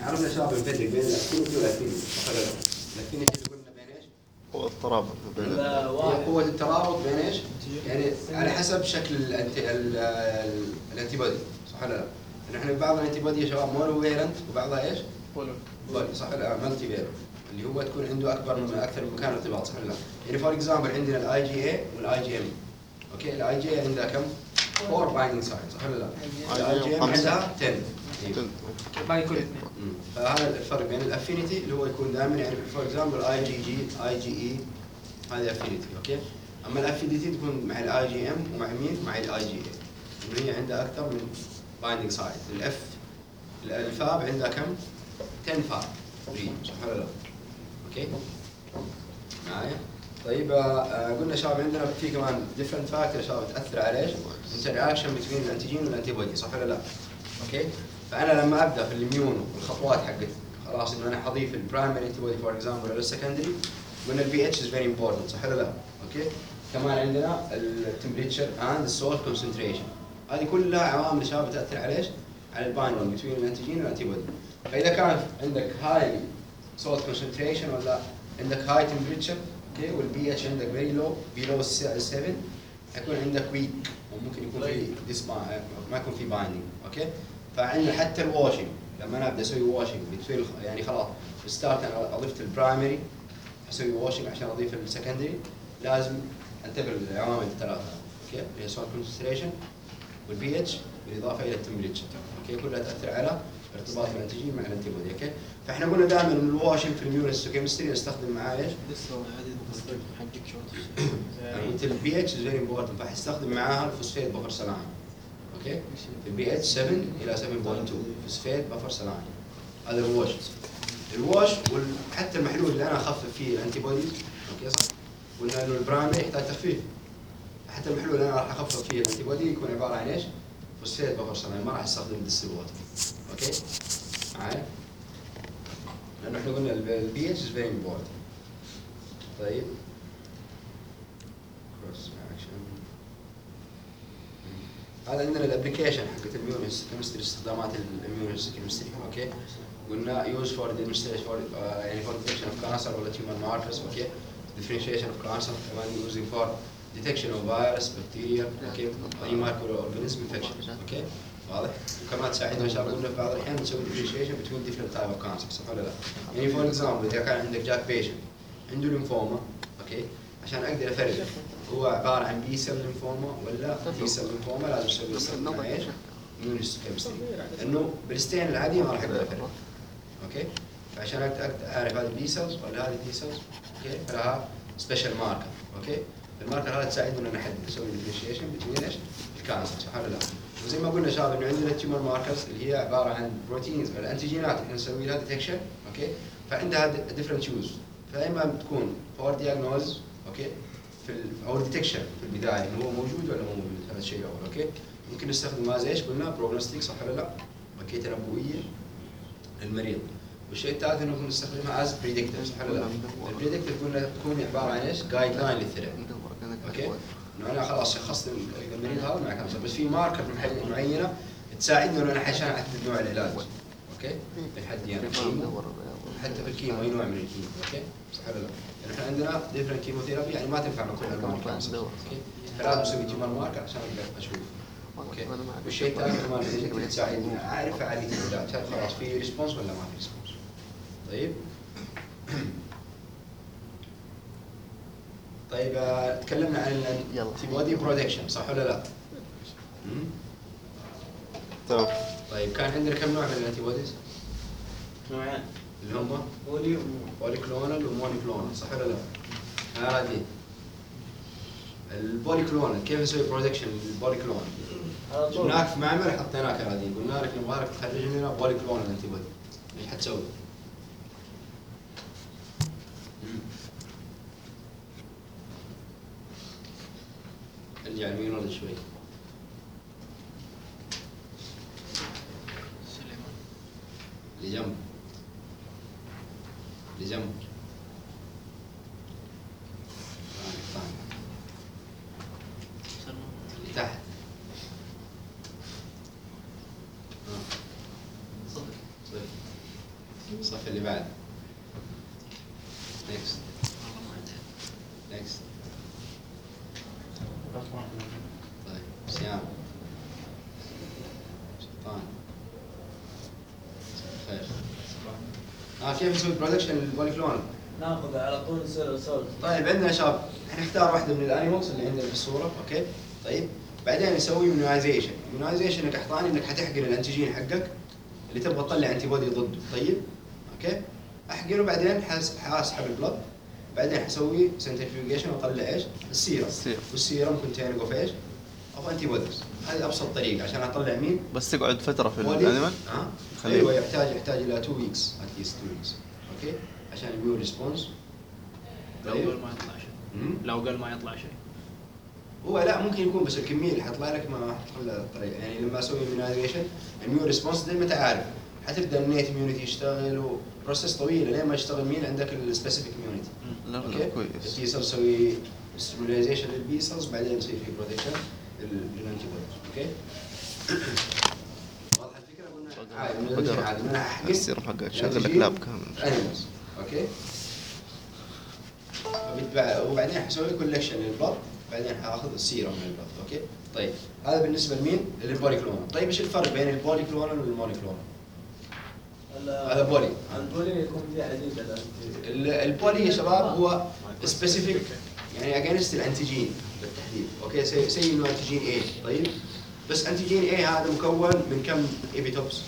عرفنا شباب نفرق بين الافينيتي والافينيتي صح ولا لا؟ الافينيتي اللي قلنا بين ايش؟ هو الترابط بين هي قوة الترابط بين ايش؟ يعني على حسب شكل الانتي بودي صح ولا لا؟ نحن بعض الانتي بودي يا شباب مونو فيرنت وبعضها ايش؟ بولي صح ولا لا؟ مالتي فيرنت اللي هو تكون عنده اكثر من مكان ارتباط صح ولا لا؟ يعني فور اكزامبل عندنا الاي جي اي والاي جي ام. اوكي الاي جي اي عندها كم؟ 4 بايندينج سايد صح ولا لا؟ الاي جي ام عندها 10. باقي كل اثنين. فهذا الفرق بين الافينيتي اللي هو يكون دائما يعني فور اكزامبل اي جي جي اي جي اي هذه افينيتي اوكي. اما الافينيتي تكون مع الاي جي ام ومع مين؟ مع الاي جي اي. اللي هي عندها اكثر من بايندينج سايد. الفاب عندها كم؟ 10 فاب صح ولا لا؟ اوكي معايا؟ طيب قلنا شباب عندنا في كمان ديفرنت فاكتور شباب تاثر على ايش؟ انتراكشن بين الانتيجين والانتي بودي صح ولا لا؟ اوكي؟ فانا لما ابدا في الاميون والخطوات حقت خلاص انه انا حضيف البرايمري انتي بودي فور اكزامبل ولا السكندري قلنا البي اتش از فيري امبورتنت صح ولا لا؟ اوكي؟ كمان عندنا التمبريتشر اند السولت كونسنتريشن. هذه كلها عوامل شباب تاثر على ايش؟ على البايندينج بين الانتيجين والانتي بودي. فاذا كان عندك هاي سولت كونسنتريشن ولا عندك هاي تمبريتشر اوكي والبي اتش عندك فيري لو بيلو 7 حيكون عندك ويك وممكن يكون في ما يكون في بايندينج اوكي. فعندنا حتى الواشنج لما انا ابدا اسوي واشنج بتصير يعني خلاص ستارت انا اضفت البرايمري اسوي واشنج عشان اضيف السكندري لازم انتبه للعوامل الثلاثه اوكي اللي هي سولت كونسنتريشن والبي اتش بالاضافه الى التمبريتشر اوكي كلها تاثر على ارتباط الانتيجين مع الانتي بودي اوكي. فاحنا قلنا دائما ان الواشنج في الاميونوهيستوكيمستري نستخدم معاه ايش؟ قلت البي اتش از فيري امبورتنت فحستخدم معاها الفوسفيت بفر سلاين اوكي. في البي اتش 7 الى 7.2 فوسفيت بفر سلاين هذا الواش. الواش وحتى المحلول اللي انا اخفف فيه الانتي بوديز اوكي صح؟ قلنا انه البرايمري يحتاج تخفيف حتى المحلول اللي انا راح اخفف فيه الانتي بودي يكون عباره عن ايش؟ فوسفيت بفر سلاين ما راح استخدم الديستيل اوكي معايا؟ لانه احنا قلنا البي اتش از فيري امبورتنت. طيب هذا عندنا الابلكيشن حقت الاميونوهيستوكيمستري استخدامات الاميونوهيستوكيمستري اوكي. قلنا يوز فور ديمونستريشن فور يعني فور ديتكشن اوف كانسر ولا تيومر ماركرز اوكي. differentiation of cancer كمان using for detection of virus bacteria اوكي اي مايكرو اورجانيزم infection اوكي واضح. وكمان تساعدنا ان شاء الله قلنا في بعض الاحيان نسوي differentiation between different type of cancer صح ولا لا؟ يعني فور اكزامبل اذا كان عندك جاك بيشنت عنده ليمفوما اوكي عشان اقدر افرق هو عباره عن بي سيل ليمفوما ولا تي سيل ليمفوما لازم اسوي مع ايش؟ immunohistochemistry انه بالستين العاديه ما راح اقدر افرق اوكي. فعشان اعرف هذه بي سيلز ولا هذه تي سيلز اوكي فلها سبيشال ماركر اوكي. الماركر هذا تساعدنا ان نحدد نسوي ديفرنشيشن بين ايش؟ الكانسر صح ولا لا؟ وزي ما قلنا شباب انه عندنا تيومر ماركرز اللي هي عباره عن بروتينز الانتيجينات احنا نسوي لها ديتكشن اوكي. فعندها ديفرنت يوز فاما بتكون فور دياجنوز اوكي في او ديتكشن في البدايه انه هو موجود ولا مو موجود هذا الشيء اول اوكي. ممكن نستخدم هذا ايش قلنا بروجنوستيك صح ولا لا؟ اوكي تنبؤيه للمريض. والشيء الثالث انه نستخدمها از بريدكتيف صح ولا لا؟ البريدكتيف قلنا تكون عباره عن ايش؟ جايد لاين للثيرابي اوكي. انه انا خلاص شخصت المريض هذا مع كانسر بس في ماركر معينه تساعدنا انه انا عشان احدد نوع العلاج اوكي. بنحدد يعني حتى في الكيمو اي نوع من الكيمو اوكي صح ولا لا؟ يعني احنا عندنا ديفرنت كيموثيرابي يعني ما تنفع مع كل انواع الكانسر اوكي. فلازم نسوي تيومر ماركر عشان اقدر اشوف اوكي. والشيء الثاني كمان تساعدني اعرف فعاليه العلاج هل خلاص في ريسبونس ولا ما في ريسبونس. طيب طيب تكلمنا عن الانتي بودي برودكشن صح ولا لا؟ تمام. طيب كان عندنا كم نوع من الانتي بوديز؟ نوعين اللي هم بولي كلونال وموني كلونال صح ولا لا؟ هذه البولي كلونال كيف نسوي برودكشن للبولي كلونال؟ جبناك في معمل حطيناك هذه قلنا لك نبغى لك تخرج لنا بولي كلونال انتي بودي ايش حتسوي؟ ارجع يمين ولا شوي لجنب لجنب لتحت صفر الصف اللي بعد. next طيب سيام سلطان خير. كيف نسوي برودكشن للبوليكلونال؟ ناخذ على طول نصير سولف. طيب عندنا يا شباب حنختار واحده من الانيمالز اللي عندنا في الصوره، اوكي؟ طيب بعدين نسوي ميونايزيشن. ميونايزيشن انك احطاني انك حتحقن الانتيجين حقك اللي تبغى تطلع انتي بودي ضده، طيب؟ اوكي؟ احقنه بعدين حاسحب البلد، بعدين حسوي سنترفيوجيشن واطلع ايش؟ السيرم. والسيرم كونتيننج اوف ايش؟ اوف انتي بوديز. هذه ابسط طريقه عشان اطلع مين؟ بس تقعد فتره في الانيمال؟ ايوه يحتاج الى 2 ويكس اتليست 2 ويكس، اوكي؟ عشان يبيو ريسبونس. لو قال ما يطلع شيء. لو قال ما يطلع شيء. هو لا ممكن يكون بس الكميه اللي حطلع لك ما حتطلع الطريقه، يعني لما اسوي immunization الميون ريسبونس زي ما انت عارف حتبدا النيت اميونيتي يشتغل وبروسيس طويله لين ما يشتغل مين عندك السبيسيفيك اميونيتي. لا كويس. التي سيل تسوي ستيميوليزيشن للبي سيلز بعدين يصير في بروتكشن للانتي بوديز، اوكي؟ واضحه الفكره؟ قلنا عادي انا احقن السيرم حقك شغل لك لاب كامل. اوكي؟ وبعدين حسوي كولكشن للبلد، بعدين حاخذ السيرم من البلد، اوكي؟ طيب هذا بالنسبه لمين؟ للبوليكلونال. طيب ايش الفرق بين البوليكلونال والمونيكلونال؟ هذا بولي. البولي يكون فيه حديد. البولي يا شباب هو سبيسيفيك يعني اجينست الانتيجين بالتحديد، اوكي؟ سي انه انتيجين A، طيب؟ بس انتيجين A هذا مكون من كم ايبيتوبس؟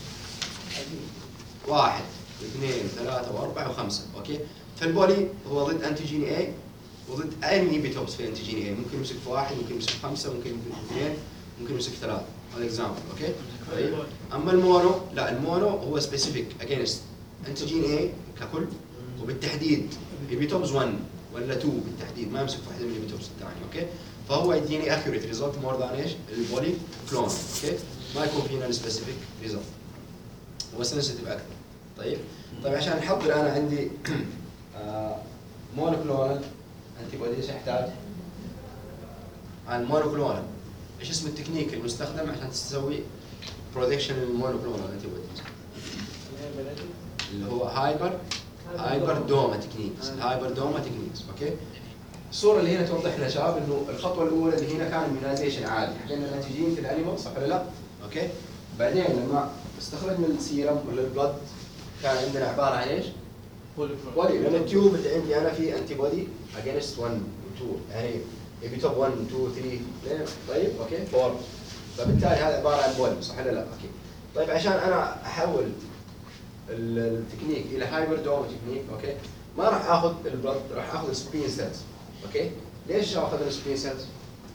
1 2 3 و4 و5، اوكي؟ فالبولي هو ضد انتيجين A وضد اي ايبيتوبس في انتيجين A، ممكن يمسك في 1 ممكن يمسك في 5 ممكن يمسك في 2 ممكن يمسك في 3، هذا اكزامبل، اوكي؟ طيب اما المونو لا، المونو هو سبيسيفيك اجينست انتيجين A ككل وبالتحديد ايبيتوبس 1 ولا 2 بالتحديد، ما يمسك في واحده من الايبيتوبس الثانيه، اوكي؟ فهو يديني اكيوريت ريزلت مور ذان ايش؟ البولي كلون، اوكي؟ ما يكون فينا السبيسيفيك ريزلت، هو سنسيتيف اكثر. طيب عشان نحضر انا عندي مونوكلونال انتي بودي ايش احتاج؟ عن المونوكلونال ايش اسم التكنيك المستخدم عشان تسوي برودكشن للمونوكلونال انتي بوديز؟ اللي هو هايبر دوما تكنيكس، الهايبر دوما تكنيكس، اوكي؟ الصوره اللي هنا توضح لنا شباب انه الخطوه الاولى اللي هنا كان immunization عادي، حقنا الانتيجين في الانيمال صح ولا لا؟ اوكي؟ بعدين لما استخرجنا السيرم ولا البلد كان عندنا عباره عن ايش؟ بولي، لان التيوب اللي عندي انا في انتي بودي اجينست 1 و 2 يعني ايبيتوب 1 2 3 طيب اوكي 4، فبالتالي هذا عباره عن بولي صح ولا لا؟ اوكي. طيب عشان انا احول التكنيك الى هايبر دوما تكنيك، اوكي؟ ما راح اخذ البلد، راح اخذ السبين سيلز، اوكي؟ ليش اخذ السبين سيلز؟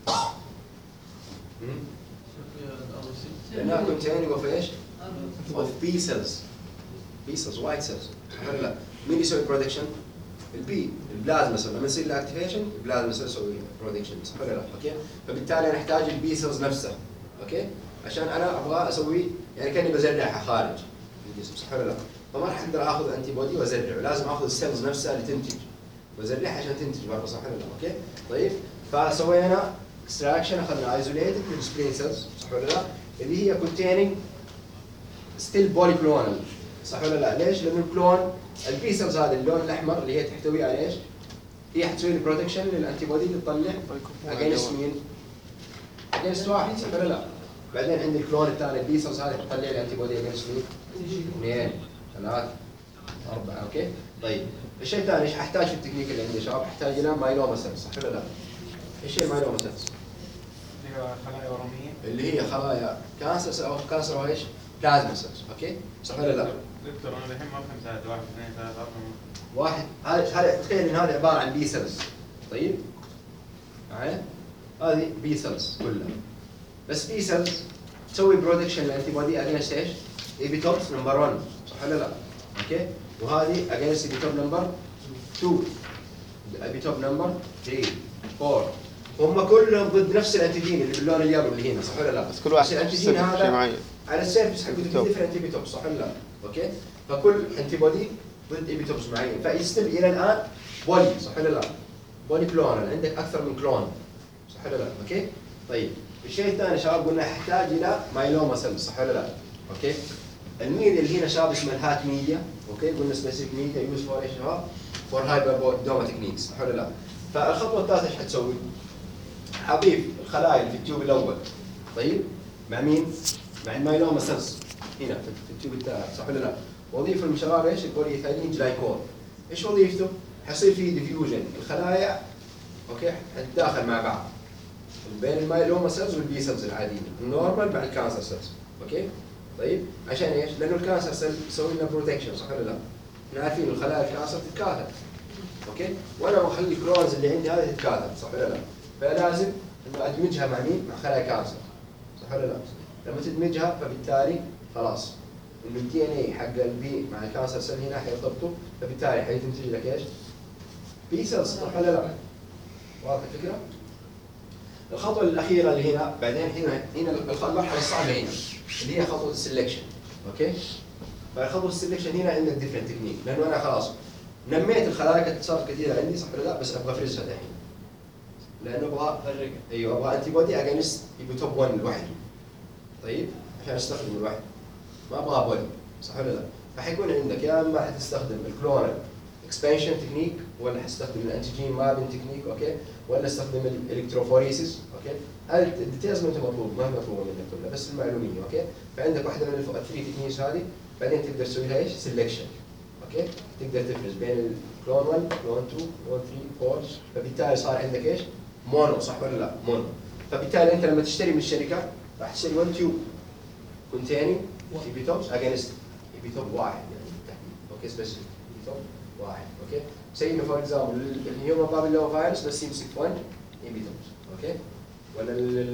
لانها كونتيننج اوف ايش؟ اوف بي سيلز، بي سيلز وايت سيلز صح ولا لا؟ مين يسوي برودكشن؟ البي، البلازما سيل، لما يصير له اكتيفيشن البلازما سيل يسوي برودكشن صح ولا لا؟ اوكي؟ فبالتالي انا احتاج البي سيلز نفسها، اوكي؟ عشان انا ابغى اسوي يعني كاني بزرعها خارج الجسم صح ولا لا؟ فما راح اقدر اخذ انتي بودي وازرعه، لازم اخذ السيلز نفسها اللي تنتج وازرعها عشان تنتج برضه صح ولا لا؟ اوكي؟ طيب فسوينا اكستراكشن، اخذنا ايزوليتد من السبين سيلز صح ولا لا؟ اللي هي كونتيننج ستيل بوليكلونال صح ولا لا؟ ليش؟ لأن الكلون البي سيلز هذا اللون الأحمر اللي هي تحتوي على ايش؟ هي حتسوي لي بروتكشن للأنتي بودي اللي تطلع اجينست مين؟ اجينست واحد صح ولا لا؟ بعدين عندي الكلون الثاني البي سيلز هذه تطلع لي أنتي بودي اجينست مين؟ 2 3 4 اوكي؟ طيب الشيء الثاني ايش احتاج في التكنيك اللي عندي شباب؟ احتاج الى مايلوما سيلز صح ولا لا؟ ايش هي المايلوما سيلز؟ اللي هو خلايا ورميه. اللي هي خلايا كانسر او كانسر او ايش؟ بلازما سيلز، اوكي؟ صح ولا لا؟ دكتور انا الحين ما فهمت هذا 1 2 3 4 واحد هذا تخيل ان هذا عباره عن بي سيلز، طيب؟ معايا؟ هذه بي سيلز كلها، بس بي سيلز تسوي برودكشن للانتي بودي اجينست ايش؟ ايبيتوبس نمبر 1 صح ولا لا؟ اوكي؟ وهذه اجينست ايبيتوب نمبر 2 ايبيتوب نمبر 3 4 هم كلهم ضد نفس الانتيجين اللي باللون الابيض اللي هنا صح ولا لا؟ بس كل واحد الانتيجين هذا معين على السيرفس حقته في ديفرنت ايبيتوب صح ولا لا؟ اوكي؟ فكل انتي بودي ضد ايبيتوبس معين، فيستل الى الان بولي صح ولا لا؟ بولي كلونال، عندك اكثر من كلون صح ولا لا؟ اوكي؟ طيب الشيء الثاني شباب قلنا يحتاج الى مايلوما سيلز صح ولا لا؟ اوكي؟ الميديا اللي هنا شاب اسمها الهات ميديا، اوكي، قلنا سبيسيفيك ميديا يوز فور ايش شباب؟ فور هايبر دوما تكنيكس، صح ولا لا؟ فالخطوه الثالثه ايش حتسوي؟ حضيف الخلايا اللي في التيوب الاول، طيب، مع مين؟ مع المايلوما سيلز هنا في التيوب الثالث، صح ولا لا؟ واضيف لهم شباب ايش؟ البولي ايثيلين جلايكول. ايش وظيفته؟ حيصير في ديفيوجن الخلايا، اوكي، حتتداخل مع بعض بين المايلوما سيلز والبي سيلز العاديين، النورمال مع الكانسر سيلز، اوكي؟ طيب عشان ايش؟ لانه الكانسر سيل يسوي لنا بروتكشن، صح ولا لا؟ احنا عارفين الخلايا الكانسر تتكاثر، اوكي؟ وانا بخلي الكلونز اللي عندي هذه تتكاثر، صح ولا لا؟ فلازم انه ادمجها مع مين؟ مع خلايا كانسر، صح ولا لا؟ لما تدمجها فبالتالي خلاص انه الدي ان اي حق البي مع الكانسر سيل هنا حيرتبطوا، فبالتالي حينتج لك ايش؟ بي سيلز، صح ولا لا؟ واضح الفكره؟ الخطوه الاخيره اللي هنا بعدين هنا المرحله الصعبه هنا اللي هي خطوه السلكشن، اوكي؟ فخطوه السلكشن هنا عندك ديفرنت تكنيك، لانه انا خلاص نميت الخلايا صارت كثيره عندي، صح ولا لا؟ بس ابغى افرزها الحين، لانه ابغى فرقها. ايوه ابغى انتي بودي اجينست توب 1 لوحده، طيب، عشان استخدم لوحده ما ابغى بودي، صح ولا لا؟ فحيكون عندك يا اما حتستخدم الكلونال اكسبانشن تكنيك، ولا حتستخدم الانتيجين مابين تكنيك، اوكي؟ ولا استخدم الالكتروفوريسيس، اوكي؟ هذه الديتيلز ما انت مطلوب، ما هي مطلوبه منك كلها، بس المعلوميه، اوكي؟ فعندك واحده من الثري تكنيكس هذه، بعدين تقدر تسوي لها ايش؟ سelection، اوكي؟ تقدر تفرز بين الكلون 1 كلون 2 كلون 3 4، فبالتالي صار عندك ايش؟ مونو، صح ولا لا؟ مونو. فبالتالي انت لما تشتري من الشركه راح تشتري 1 تيوب containing ايبيتوبس against ايبيتوب واحد يعني بالتحديد، اوكي؟ سبيسيفيك ايبيتوب واحد، اوكي؟ زي انه فور اكزامبل الهيومن بابيلوما فيروس بس يمسك 1 ايبيتوبس، اوكي؟ ولا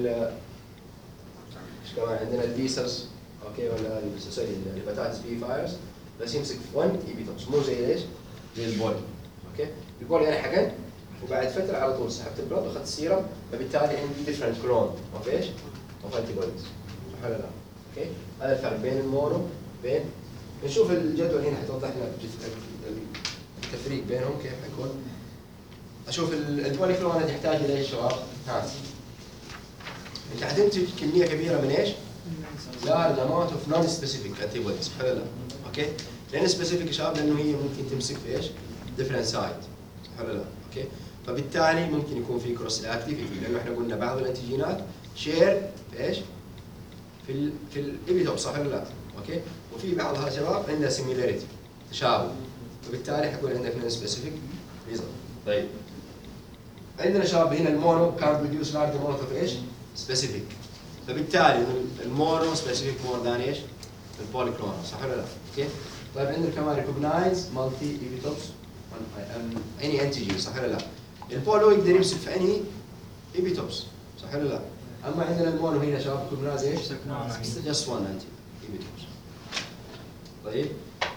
ايش كمان عندنا البيسرز، اوكي؟ ولا سوري الهيباتايتس بي فيروس بس يمسك 1 ايبيتوبس، مو زي ايش؟ زي البولي، اوكي؟ البولي انا حقن وبعد فتره على طول سحبت البلد واخذت السيرم، فبالتالي عندي ديفرنت كلون اوف ايش؟ اوف انتي بوديز، صح ولا لا؟ اوكي؟ هذا الفرق بين المونو بين نشوف الجدول هنا حتوضح لنا التفريق بينهم كيف حيكون. اشوف البولي كلون يحتاج الى ايش شباب؟ ها انت حتنتج كميه كبيره من ايش؟ large amount of non-specific antibodies، صح ولا لا؟ اوكي؟ لان سبيسيفيك يا شباب لانه هي ممكن تمسك في ايش؟ different site، صح ولا لا؟ اوكي؟ فبالتالي ممكن يكون في كروس اكتيفيتي، لانه احنا قلنا بعض الانتيجينات شير في ايش؟ في الايبيتوب، صح ولا لا؟ اوكي؟ وفي بعضها شباب عندها سيميلاريتي، تشابه، فبالتالي حيكون عندك نون سبيسيفيك ريزلت. طيب عندنا شباب هنا المونو كان بروديوس لارج اماونت اوف ايش؟ سبيسيفيك، فبالتالي المونو سبيسيفيك مور ذان ايش؟ البوليكلونال، صح ولا لا؟ اوكي؟ طيب عندنا كمان ريكوجنايز مالتي ايبيتوبس اني انتيجين، صح ولا لا؟ البولو يقدر يمسك في اني ايبيتوبس، صح ولا لا؟ اما عندنا المونو هنا شباب ريكوجنايز ايش؟ جست 1 انتي ايبيتوبس. طيب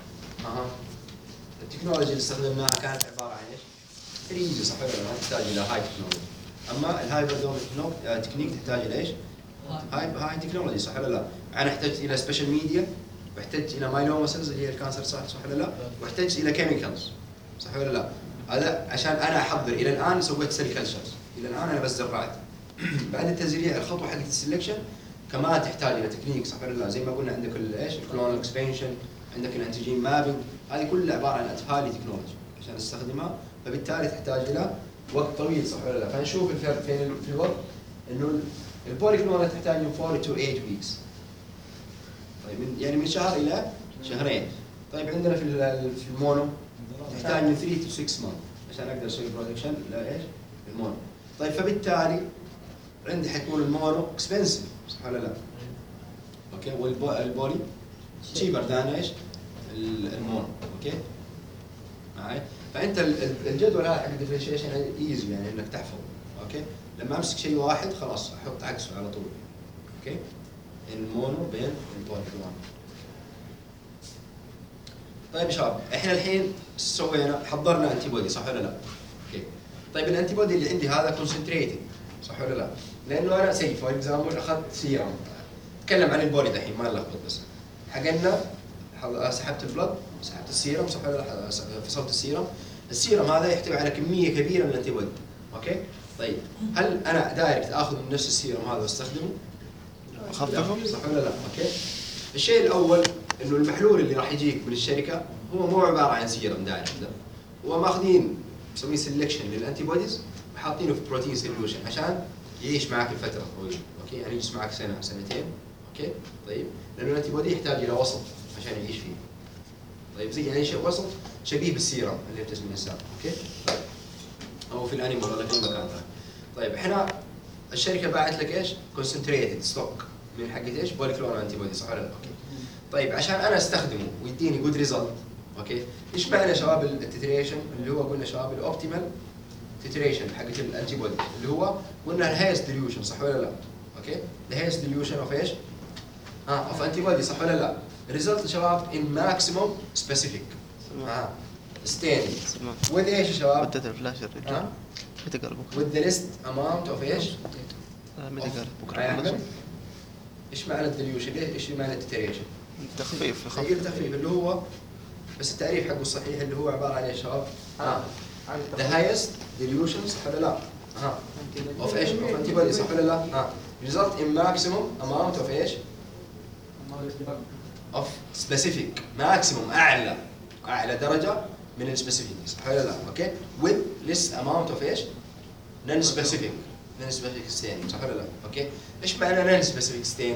التكنولوجيا اللي استخدمناها كانت عباره عن ايش؟ فريزي، صح ولا لا؟ ما تحتاج الى هاي تكنولوجي. اما الهايبر دوم تكنيك تحتاج الى ايش؟ هاي تكنولوجي، صح ولا لا؟ انا احتجت الى سبيشال ميديا، واحتجت الى مايلوما سيلز اللي هي الكانسر، صح ولا لا؟ واحتجت الى كيميكالز، صح ولا لا؟ هذا عشان انا احضر. الى الان سويت سيل كلتشرز، الى الان انا بس زرعت. بعد التزريع الخطوه حقت السلكشن كمان تحتاج الى تكنيك، صح ولا لا؟ زي ما قلنا عندك ايش؟ الكلونال اكسبانشن، عندك الانتيجين مابينج، هذه كلها عباره عن اتفالي تكنولوجي عشان استخدمها، فبالتالي تحتاج الى وقت طويل، صح ولا لا؟ فنشوف الفرق فين في الوقت، انه البوليكلونال تحتاج من 4 to 8 weeks. طيب يعني من شهر الى شهرين. طيب عندنا في المونو تحتاج من 3 to 6 months عشان اقدر اسوي برودكشن لايش؟ المونو. طيب فبالتالي عندي حيكون المونو اكسبنسيف، صح ولا لا؟ اوكي؟ والبولي تشيبر ذان ايش؟ المونو، اوكي؟ معي؟ فانت الجدول هذا حق الديفرنشيشن ايزي يعني انك تحفظه، اوكي؟ لما امسك شيء واحد خلاص احط عكسه على طول، اوكي؟ المونو بين البوليكلونال. طيب يا شباب احنا الحين سوينا حضرنا انتي بودي، صح ولا لا؟ اوكي. طيب الانتي بودي اللي عندي هذا كونسنتريتد، صح ولا لا؟ لانه انا سي فور اكزامبل اخذت سيرم، اتكلم عن البولي دحين ما نلخبط بس. حقنا سحبت البلد، سحبت السيرم، صح ولا لا؟ فصلت السيرم. السيرم هذا يحتوي على كميه كبيره من الانتي بودي، اوكي؟ طيب هل انا دايركت اخذ من نفس السيرم هذا واستخدمه؟ خففه؟ صح ولا لا؟ اوكي؟ الشيء الاول انه المحلول اللي راح يجيك من الشركه هو مو عباره عن سيرم دايركت، لا، هو ماخذين مسوين سelection للانتي بوديز وحاطينه في بروتين سوليوشن عشان يعيش معك لفتره طويله، اوكي، يعني يجلس معك سنه سنتين، اوكي، طيب، لانه الانتي بودي يحتاج الى وسط عشان يعيش فيه. طيب زي يعني شيء وسط شبيه بالسيرم اللي بتسمى الانسان، اوكي؟ طيب او في الانيمال ولا في اي مكان ثاني. طيب احنا الشركه باعت لك ايش؟ كونسنتريتد ستوك من حقت ايش؟ بولي كلونال انتي بودي، صح ولا لا؟ اوكي. طيب عشان انا استخدمه ويديني جود ريزلت، اوكي؟ ايش معنى شباب التتريشن اللي هو قلنا شباب الاوبتيمال تتريشن حقت الانتي بودي اللي هو قلنا الهايست ديليوشن، صح ولا لا؟ اوكي؟ الهايست ديليوشن اوف ايش؟ اوف انتي بودي، صح ولا لا؟ ريزلت شباب ان ماكسيموم سبيسيفيك ستيننج with ايش يا شباب؟ مدة الفلاش الرجال متى قال بكره؟ with the least amount of ايش؟ متى قال بكره؟ يا أحمد؟ ايش معنى الديليوشن؟ ايش معنى التتريشن؟ التخفيف هي التخفيف اللي هو بس التعريف حقه الصحيح اللي هو عباره عن ايش يا شباب؟ the highest dilution، صح ولا لا؟ of ايش؟ of antibody، صح ولا لا؟ result in maximum amount of ايش؟ of specific maximum اعلى درجه من السبيسيفيك، صح ولا لا؟ اوكي؟ with less amount of ايش؟ non specific stain، صح ولا لا؟ اوكي؟ ايش معنى non specific stain؟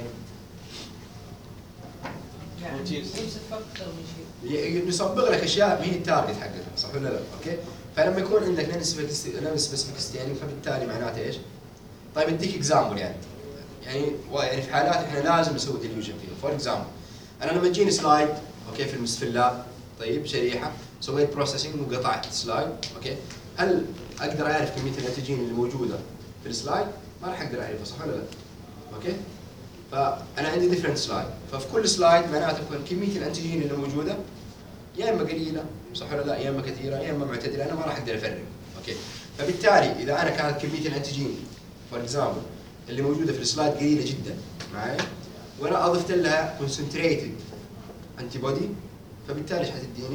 يصبغ لك اشياء هي التارجت حقتها، صح ولا لا؟ اوكي؟ فلما يكون عندك non specific stain فبالتالي معناته ايش؟ طيب اديك اكزامبل يعني في حالات احنا لازم نسوي ديليوجن فيها، فور اكزامبل انا لما تجيني سلايد اوكي في اللاب، طيب شريحه سويت بروسيسنج وقطعت سلايد، اوكي، هل اقدر اعرف كميه الانتيجين اللي موجوده في السلايد؟ ما راح اقدر اعرفها، صح ولا لا؟ اوكي؟ فانا عندي ديفرنت سلايد، ففي كل سلايد معناته كميه الانتيجين اللي موجوده يا اما قليله، صح ولا لا؟ يا اما كثيره، يا اما معتدله، انا ما راح اقدر افرق، اوكي؟ فبالتالي اذا انا كانت كميه الانتيجين فور اكزامبل اللي موجوده في السلايد قليله جدا معي، وانا اضفت لها كونسنتريتد انتي بودي، فبالتالي ايش حتديني؟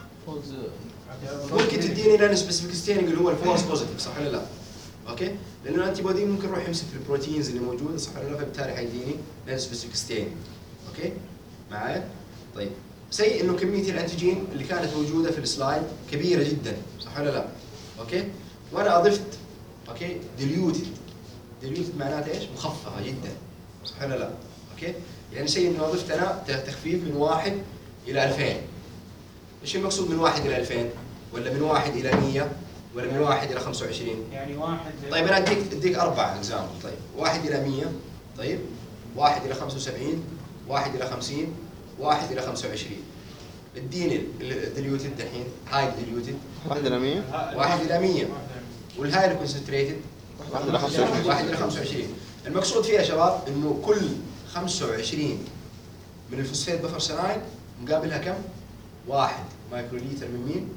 ممكن تديني لان سبيسيفيك ستيننج اللي هو الفولس بوزيتيف، صح ولا لا؟ اوكي؟ لانه الانتي بودي ممكن يروح يمسك في البروتينز اللي موجوده، صح ولا لا؟ فبالتالي حيديني لان سبيسيفيك ستيننج، اوكي؟ معايا؟ طيب سي انه كميه الانتيجين اللي كانت موجوده في السلايد كبيره جدا، صح ولا لا؟ اوكي؟ وانا اضفت اوكي ديليوتد معناته ايش؟ مخففه جدا، صح ولا لا؟ اوكي؟ يعني شيء انه اضفت انا تخفيف من 1 الى 2000. ايش المقصود من 1 الى 2000؟ ولا من 1 الى 100 ولا من 1 الى 25؟ يعني واحد. طيب انا اديك 4 اكزامبل، طيب 1 الى 100، طيب 1 الى 75، 1 الى 50، 1 الى 25. اديني الديليوتد الحين، هاي الديليوتد 1 إلى 100 1 الى 100 والهاي الكونسنتريتد 1 إلى 25 1 الى 25. المقصود فيها يا شباب انه كل 25 من الفوسفات بفر سلايد مقابلها كم؟ 1 مايكروليتر من مين؟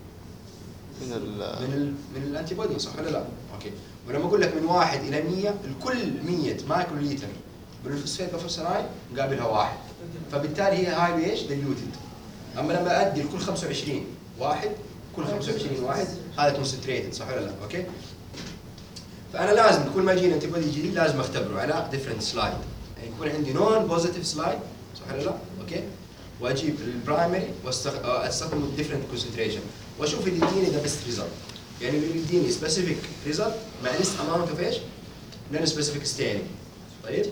من الانتي بودي، صح ولا لا؟ اوكي. ولما اقول لك من 1 الى 100 الكل 100 مايكروليتر من الفوسفات بفر سلايد مقابلها 1، فبالتالي هي هاي بايش؟ ديليوتد. اما لما ادي لكل 25 واحد، كل 25 واحد هذا كونسنتريتد، صح ولا لا؟ اوكي. فانا لازم كل ما يجيني انتي بودي جديد لازم اختبره على ديفرنت سلايد، يعني يكون عندي نون بوزيتيف سلايد، صح ولا لا؟ اوكي. واجيب البرايمري واستخدم الديفرنت كونسنتريشن واشوف اللي يديني ذا بيست ريزلت، يعني اللي يديني سبيسيفيك ريزلت مع ليست اماونت اوف ايش؟ نون سبيسيفيك ستيننج. طيب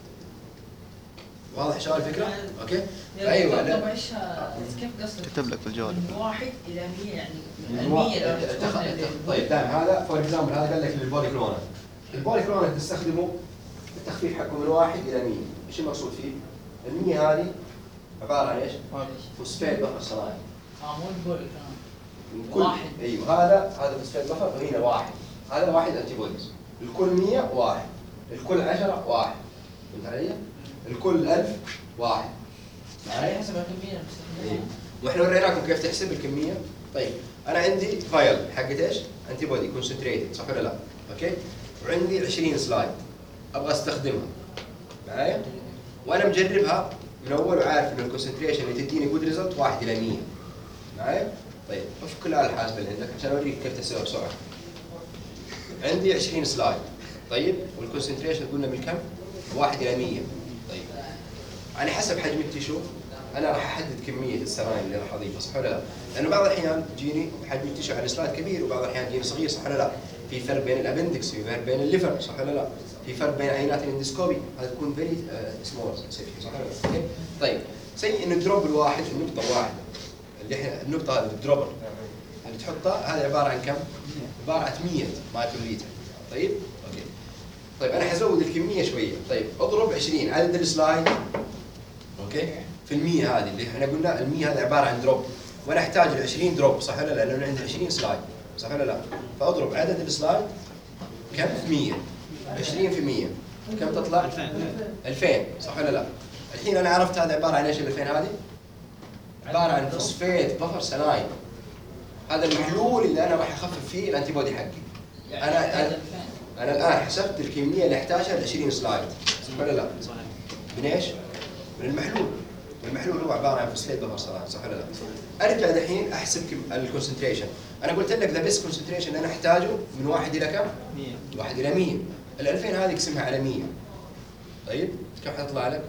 واضح شو الفكره؟ اوكي؟ ايوه. لا ايش كيف قصدك؟ كتب لك في الجوال من 1 إلى 100 يعني من 100 طيب دائما هذا فور اكزامبل هذا قال لك للبولي كلونال. البولي كلونال تستخدمه التخفيف حقه من 1 إلى 100. ايش المقصود فيه؟ ال 100 هذه عباره عن ايش؟ فوسفات بفر سلايد. مو البولي من كل واحد. ايوه هذا فوسفات بفر وهنا 1، هذا 1 انتي بوديز. الكل 100 1، الكل 10 1. فهمت علي؟ الكل 1000 1. على حسب الكميه ايوه. واحنا وريناكم كيف تحسب الكميه. طيب انا عندي فايل حقت ايش؟ انتي بودي كونسنتريتد، صح ولا لا؟ اوكي؟ وعندي 20 سلايد ابغى استخدمها. معايا؟ وانا مجربها من اول وعارف ان الكونسنتريشن اللي تديني جود ريزلت 1 الى 100. معايا؟ طيب افك الآلة الحاسبة اللي عندك عشان اوريك كيف تحسبها بسرعه. عندي 20 سلايد، طيب والكونسنتريشن قلنا من كم؟ 1 الى 100. طيب على حسب حجم التيشو انا راح احدد كميه السرايم اللي راح اضيفها صح ولا لا؟ لانه بعض الاحيان تجيني حجم التشو على السلايد كبير وبعض الاحيان تجيني صغير صح ولا لا؟ في فرق بين الابندكس في فرق بين الليفر صح ولا لا؟ في فرق بين عينات الاندسكوبي هذا تكون فيري سمول صح ولا لا؟ اوكي؟ طيب سي انه الدروب الواحد النقطه واحده اللي احنا النقطه هذه الدروبر اللي تحطها هذا عباره عن كم؟ عباره عن 100 مايكرو لتر. طيب؟ اوكي. طيب انا حزود الكميه شويه، طيب اضرب 20 عدد السلايد اوكي؟ في المية هذه اللي احنا قلنا المية هذه عباره عن دروب، وانا احتاج ال 20 دروب صح ولا لا؟ لانه عندي 20 سلايد صح ولا لا؟ فاضرب عدد السلايد كم في 100 20 في 100 كم تطلع؟ 2000 صح ولا لا؟ الحين انا عرفت هذا عباره عن ايش ال 2000 هذه؟ عباره عن فوسفات بفر سلاين. هذا المحلول اللي انا راح اخفف فيه الانتي بودي حقي. انا الان حسبت الكميه اللي احتاجها ل 20 سلايد صح ولا لا؟ صحيح. من ايش؟ من المحلول. المحلول هو عباره عن فوسفات بفر سلاين صح ولا لا؟ ارجع دحين احسب الكونسنتريشن. انا قلت لك ذا بيست كونسنتريشن اللي انا احتاجه من 1 الى كم؟ 100. 1 الى 100. ال 2000 هذه اقسمها على 100. طيب كم حتطلع لك؟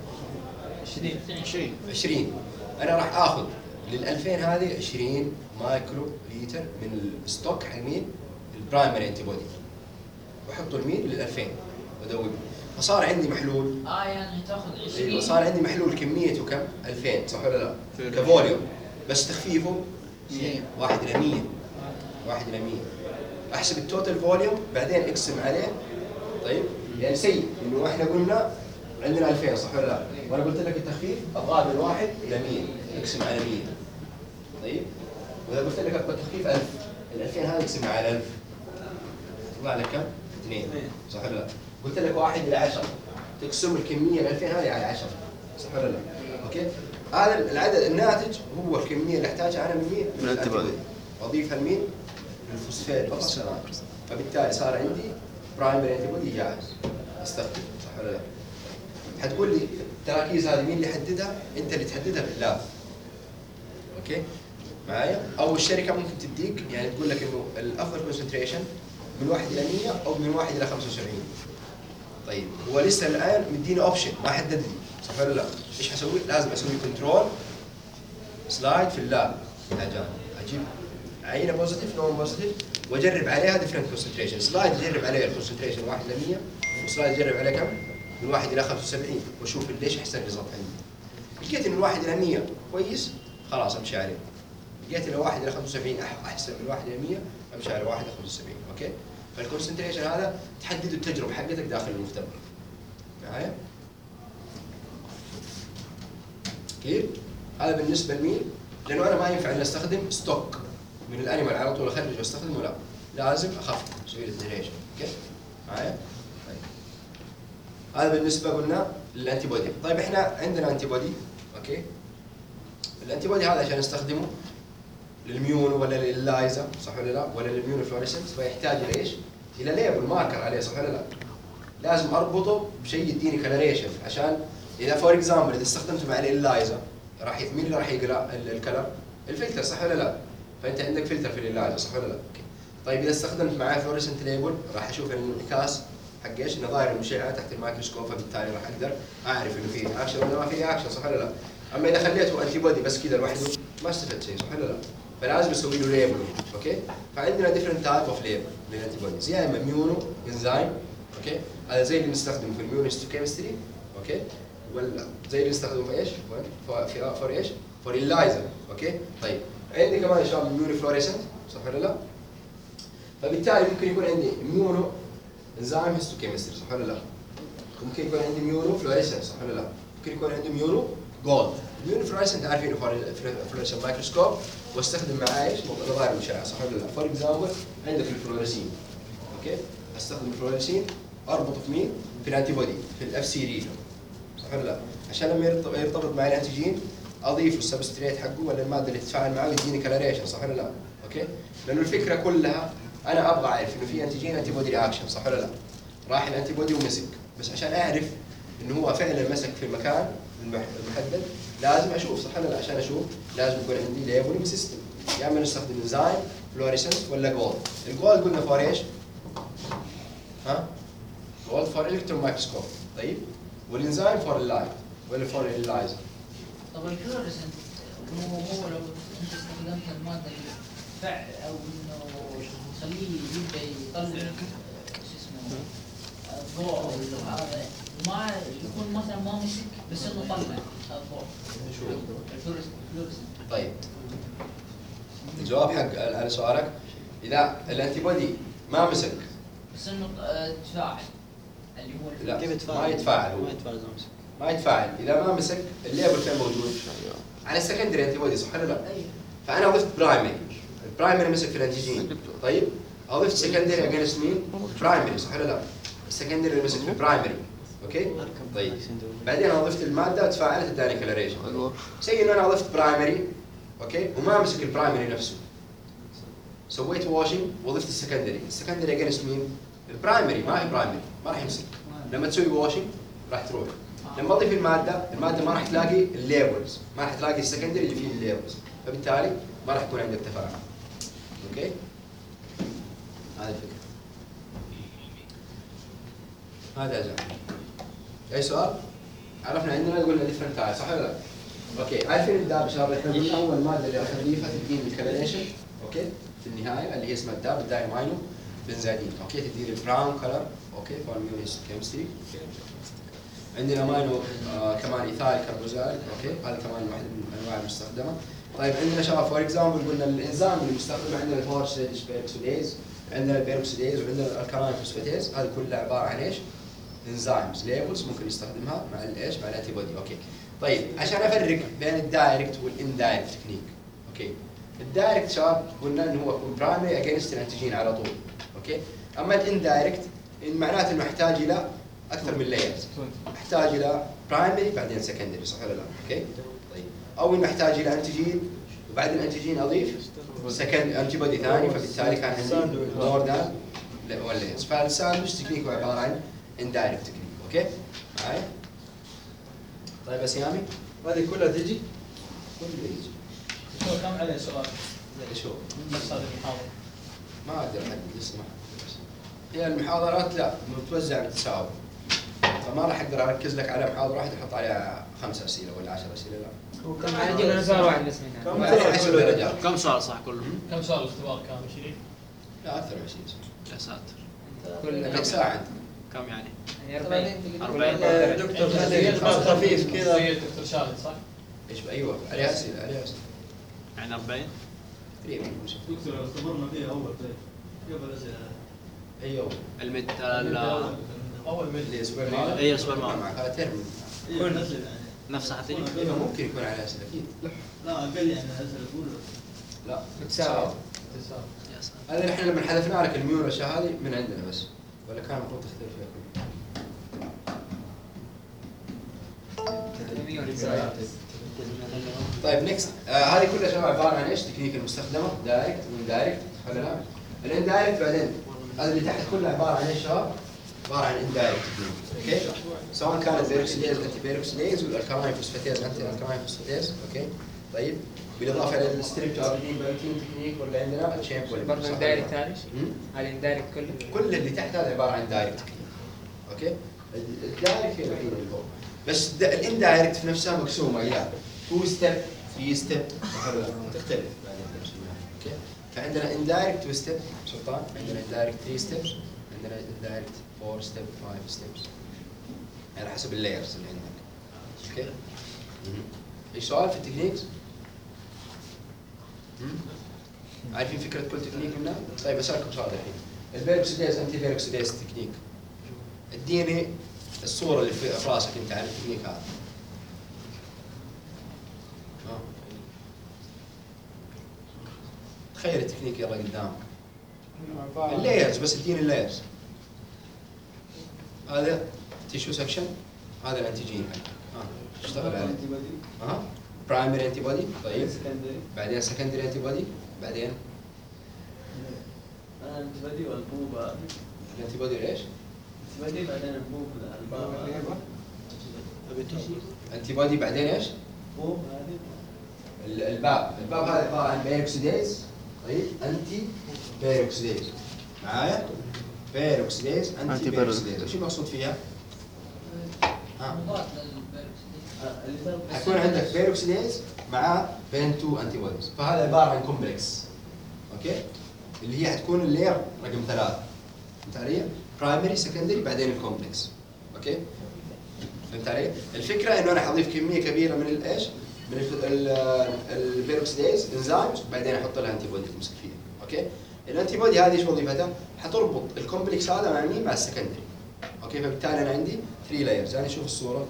20. انا راح اخذ لل 2000 هذه 20 مايكرو لتر من الستوك حق مين؟ البرايمري انتي بودي. واحطه لمين؟ لل 2000 وادوبه. فصار عندي محلول. يعني تاخذ 20. ايوه صار عندي محلول كميته كم؟ 2000 صح ولا لا؟ كفوليوم. بس تخفيفه 1 الى 100. 1 الى 100. احسب التوتال فوليوم بعدين اقسم عليه. طيب؟ يعني سي انه احنا قلنا عندنا 2000 صح ولا لا؟ وانا قلت لك التخفيف ابغاه من 1 الى 100 اقسم على 100. طيب؟ واذا قلت لك ابغى التخفيف 1000 ال 2000 هذه اقسمها على 1000 يطلع لك كم؟ 2 صح ولا لا؟ قلت لك 1 الى 10 تقسم الكميه ال 2000 هذه على 10 صح ولا لا؟ اوكي؟ هذا العدد الناتج هو الكميه اللي احتاجها انا من مين؟ من الانتي بودي. واضيفها لمين؟ للفوسفات بفر سلاين. فبالتالي صار عندي برايمري انتي بودي جاهز استخدم صح ولا لا؟ حتقول لي التراكيز هذه مين اللي يحددها؟ انت اللي تحددها في اللاب. اوكي؟ معايا؟ او الشركه ممكن تديك يعني تقول لك انه الافضل كونسنتريشن من 1 الى 100 او من 1 الى 75. طيب هو لسه الان مديني اوبشن ما حدد لي صح ولا لا؟ ايش حسوي؟ لازم اسوي كنترول سلايد في اللاب عشان اجيب عينه بوزيتيف نون بوزيتيف واجرب عليها ديفرنت كونسنتريشن. سلايد اجرب عليه الكونسنتريشن 1 الى 100 وسلايد اجرب عليه كم؟ من 1 الى 75 واشوف ليش احسن ريزلت عندي. لقيت انه 1 الى 100 كويس خلاص امشي عليه. لقيت انه 1 الى 75 احسن من 1 الى 100 امشي على 1 الى 75. اوكي؟ فالكونسنتريشن هذا تحدد التجربه حقتك داخل المختبر. معايا؟ كيف؟ هذا بالنسبه لمين؟ لانه انا ما ينفع اني استخدم ستوك من الانيمال على طول اخرج واستخدمه لا. لازم اخفف اسوي له ديجريشن. اوكي؟ معايا؟ طيب. هذا بالنسبه قلنا للانتي بودي. طيب احنا عندنا انتي بودي اوكي؟ الانتي بودي هذا عشان نستخدمه للميونو ولا لللايزا صح ولا لا؟ ولا للميونو فلوريسنس فيحتاج الى ايش؟ الى ليبل ماركر عليه صح ولا لا؟ لازم اربطه بشيء يديني كلريشن عشان اذا فور اكزامبل اذا استخدمته مع اللايزا راح مين اللي راح يقرا الكلر؟ الفلتر صح ولا لا؟ فانت عندك فلتر في اللايزا صح ولا لا؟ اوكي. طيب اذا استخدمت معاه فلوريسنت ليبل راح اشوف الانعكاس حق ايش؟ النظائر المشعه تحت الميكروسكوب فبالتالي راح اقدر اعرف انه فيه اكشن ولا ما فيه اكشن صح ولا لا؟ اما اذا خليته انتي بودي بس كذا لوحده ما استفدت شيء صح ولا لا؟ فلازم اسوي له ليبل اوكي؟ فعندنا ديفرنت تايب اوف ليبل للانتي بوديز يا اما ميونو انزيم اوكي؟ هذا زي اللي بنستخدمه في الميونوهيستوكيمستري اوكي؟ ولا زي اللي نستخدمه في ايش؟ فور ايش؟ فور اللايزر اوكي؟ طيب عندي كمان ان شاء الله ميونو فلوريسنت صح ولا لا؟ فبالتالي ممكن يكون عندي ميونو انزيم هيستوكيمستري صح ولا لا؟ ممكن يكون عندي ميونو فلوريسنت صح ولا لا؟ ممكن يكون عندي ميونو جولد. الميونو فلوريسنت عارفينه فلوريسنت مايكروسكوب واستخدم معاه ايش؟ نظائر مشعه صح ولا لا؟ فور اكزامبل عندك الفلوريسين اوكي؟ استخدم الفلوريسين اربطه في مين؟ في الانتي بودي في الاف سي ريجن صح ولا لا؟ عشان لما يرتبط مع الانتيجين اضيف السبستريت حقه ولا الماده اللي تتفاعل معه يديني كلريشن صح ولا لا؟ اوكي؟ لانه الفكره كلها انا ابغى اعرف انه في انتيجين انتي بودي رياكشن صح ولا لا؟ راح الانتي بودي ومسك بس عشان اعرف انه هو فعلا مسك في المكان المحدد لازم اشوف صح ولا لا؟ عشان اشوف لازم يكون عندي ليبلنج سيستم يا اما نستخدم انزيم فلوريسنت ولا جولد. الجولد قلنا فور ايش؟ ها؟ جولد فور الكترون مايكروسكوب طيب؟ والانزيم فور اللايت ولا فور اللايزر طب الفلوريسنت هو لو انت استخدمت الماده اللي فعل او انه تخليه يبدا يطلع شو اسمه الضوء او هذا ما يكون مثلا ما مسك بس انه طلع الضوء الفلوريسنت. طيب الجواب حق على سؤالك، اذا الانتي بودي ما مسك بس انه تفاعل اللي هو لا كيف يتفاعل؟ ما يتفاعل هو ما يتفاعل زي ما مسك. ما يتفاعل اذا ما مسك الليبل فين موجود؟ على السكندري انتي بودي صح ولا لا؟ ايوه فانا ضفت برايمري، البرايمري مسك في الانتيجين، طيب اضفت سكندري اجينست مين؟ برايمري صح ولا لا؟ السكندري اللي مسك في البرايمري اوكي؟ طيب بعدين انا ضفت الماده وتفاعلت اداني كلريشن. زي انه انا ضفت برايمري اوكي وما مسك البرايمري نفسه، سويت واشنج وضفت السكندري اجينست مين؟ البرايمري ما هي برايمري ما راح يمسك. لما تسوي واشنج راح تروح، لما اضيف الماده ما راح تلاقي الليبلز، ما راح تلاقي السكندري اللي فيه الليبلز، فبالتالي ما راح يكون عندك تفاعل. اوكي؟ هذه الفكره. هذا جاء. اي سؤال؟ عرفنا عندنا قلنا ديفرنت تايب صح ولا لا؟ اوكي، عارفين الداب شباب احنا قلنا هو الماده اللي راح نضيفها تديني الكلريشن اوكي؟ في النهايه اللي هي اسمها الداب الدايماينو بنزادين اوكي؟ تديني البراون كلر اوكي فور ميونيس كيمستري. عندنا ماينو كمان ايثايل كربوزال اوكي؟ هذا كمان واحد من الانواع المستخدمه. طيب عندنا شباب فور اكزامبل قلنا الانزيم اللي مستخدم عندنا الهورسيدج بيروكسيديز، عندنا البيروكسيديز وعندنا الالكالين فوسفاتيز، هذه كلها عباره عن ايش؟ انزيمز ليبلز ممكن يستخدمها مع الايش؟ مع الانتي بودي اوكي. طيب عشان افرق بين الدايركت والاندايركت تكنيك اوكي. الدايركت شباب قلنا انه هو يكون برايمري اجينست الانتيجين على طول اوكي. اما الاندايركت معناته انه يحتاج الى اكثر من لايرز، يحتاج الى برايمري بعدين سكندري صح ولا لا؟ اوكي؟ طيب او انه يحتاج الى انتيجين وبعد الانتيجين اضيف سكند انتي بودي ثاني، فبالتالي كان عندي مور ذان وان لايرز. فالساندويتش تكنيك هو عباره عن اندايركت تكنيك اوكي؟ معي؟ طيب يا سيامي؟ هذه كلها تجي؟ كله يجي. شو كم عليه سؤال؟ شو؟ نفس هذه المحاضرة. ما اقدر احدد لسه ما حددت. هي المحاضرات لا متوزعه بالتساوي، فما راح اقدر اركز لك على محاضره واحده احط عليها 5 اسئله ولا 10 اسئله لا. وكم عندنا سؤال واحد بس منها. وبعدين حسب الدرجات. كم سؤال صح كله؟ كم سؤال الاختبار كان 20؟ لا اكثر من 20 سؤال. يا ساتر. كم ساعه انت؟ كم يعني؟ يعني 40. دكتور خفيف كذا زي الدكتور شاهد صح؟ ايش ايوه عليها اسئله عليها اسئله يعني 40؟ تقريبا. دكتور اختبرنا فيها اول قبل اسئله ايوه الميد اول من اللي اسبوع الماضي اي اسبوع الماضي هذا ترم كل اسئله يعني نفسها حتيجي؟ ايوه ممكن يكون عليها اسئله اكيد. لا اقل يعني اسئله الاولى لا متساوي. يا ساتر. هذا اللي احنا لما حذفنا لك الميون والاشياء هذه من عندنا بس، ولا كان المفروض تختلف فيها كلها؟ طيب نكست هذه كلها شباب عباره عن ايش؟ تكنيك المستخدمه دايركت واندايركت ولا لا؟ الاندايركت بعدين هذا اللي تحت كلها عباره عن ايش شباب؟ عباره عن اندايركت تكنيك اوكي؟ سواء كانت بيروكسيديز انتي بيروكسيديز والالكالين فوسفاتيز انتي الكالين فوسفاتيز اوكي؟ طيب بالاضافه الى الستريبت اربين بيروتين تكنيك ولا عندنا الشيب ولا برضه الدايركت هذا هذا الدايركت كله كل اللي تحت هذا عباره عن دايركت تكنيك اوكي؟ الدايركت هي الوحيده اللي فوق بس الاندايركت في نفسها مقسومه الى 2 ستيب 3 ستيب تختلف بعدين اوكي؟ فعندنا اندايركت 2 ستيب سلطان، عندنا اندايركت 3 ستيبس، عندنا اندايركت 4 ستيب 5 ستيبس على حسب اللايرز اللي عندك اوكي؟ ايش سؤال في التكنيكس؟ عارفين فكره كل تكنيك منها؟ طيب اسالكم سؤال الحين، البيروكسيديز انتي بيروكسيديز تكنيك اديني الصوره اللي في راسك انت عن التكنيك هذا. تخيل التكنيك يلا قدامك اللايرز، بس اديني اللايرز. هذا تيشو سكشن، هذا الانتيجين اشتغل عليه. برايمري انتي بودي طيب بعدين سكندري انتي بودي بعدين انتي بودي والبوبه الانتي بودي ليش؟ انتي بودي بعدين البوب الباب انتي بودي بعدين ايش؟ بوب هذه الباب هذا عباره عن بيروكسيديز طيب انتي بيروكسيديز معايا؟ بيروكسيديز انتي بيروكسيديز ايش المقصود فيها؟ مضاد للبيروكسيديز. حيكون عندك بيروكسيديز مع بين تو انتي بوديز، فهذا عباره عن كومبلكس. اوكي، اللي هي حتكون اللير رقم 3. فهمت علي؟ برايمري سكندري بعدين الكومبلكس. اوكي؟ فهمت علي؟ الفكره انه انا حضيف كميه كبيره من الايش؟ من البيروكسيديز انزيمز، بعدين احط لها انتي بودي تمسك فيها. اوكي؟ الانتي بودي هذه ايش وظيفتها؟ حتربط الكومبلكس هذا مع مين؟ مع السكندري. اوكي، فبالتالي انا عندي 3 لايرز. يعني شوف الصوره.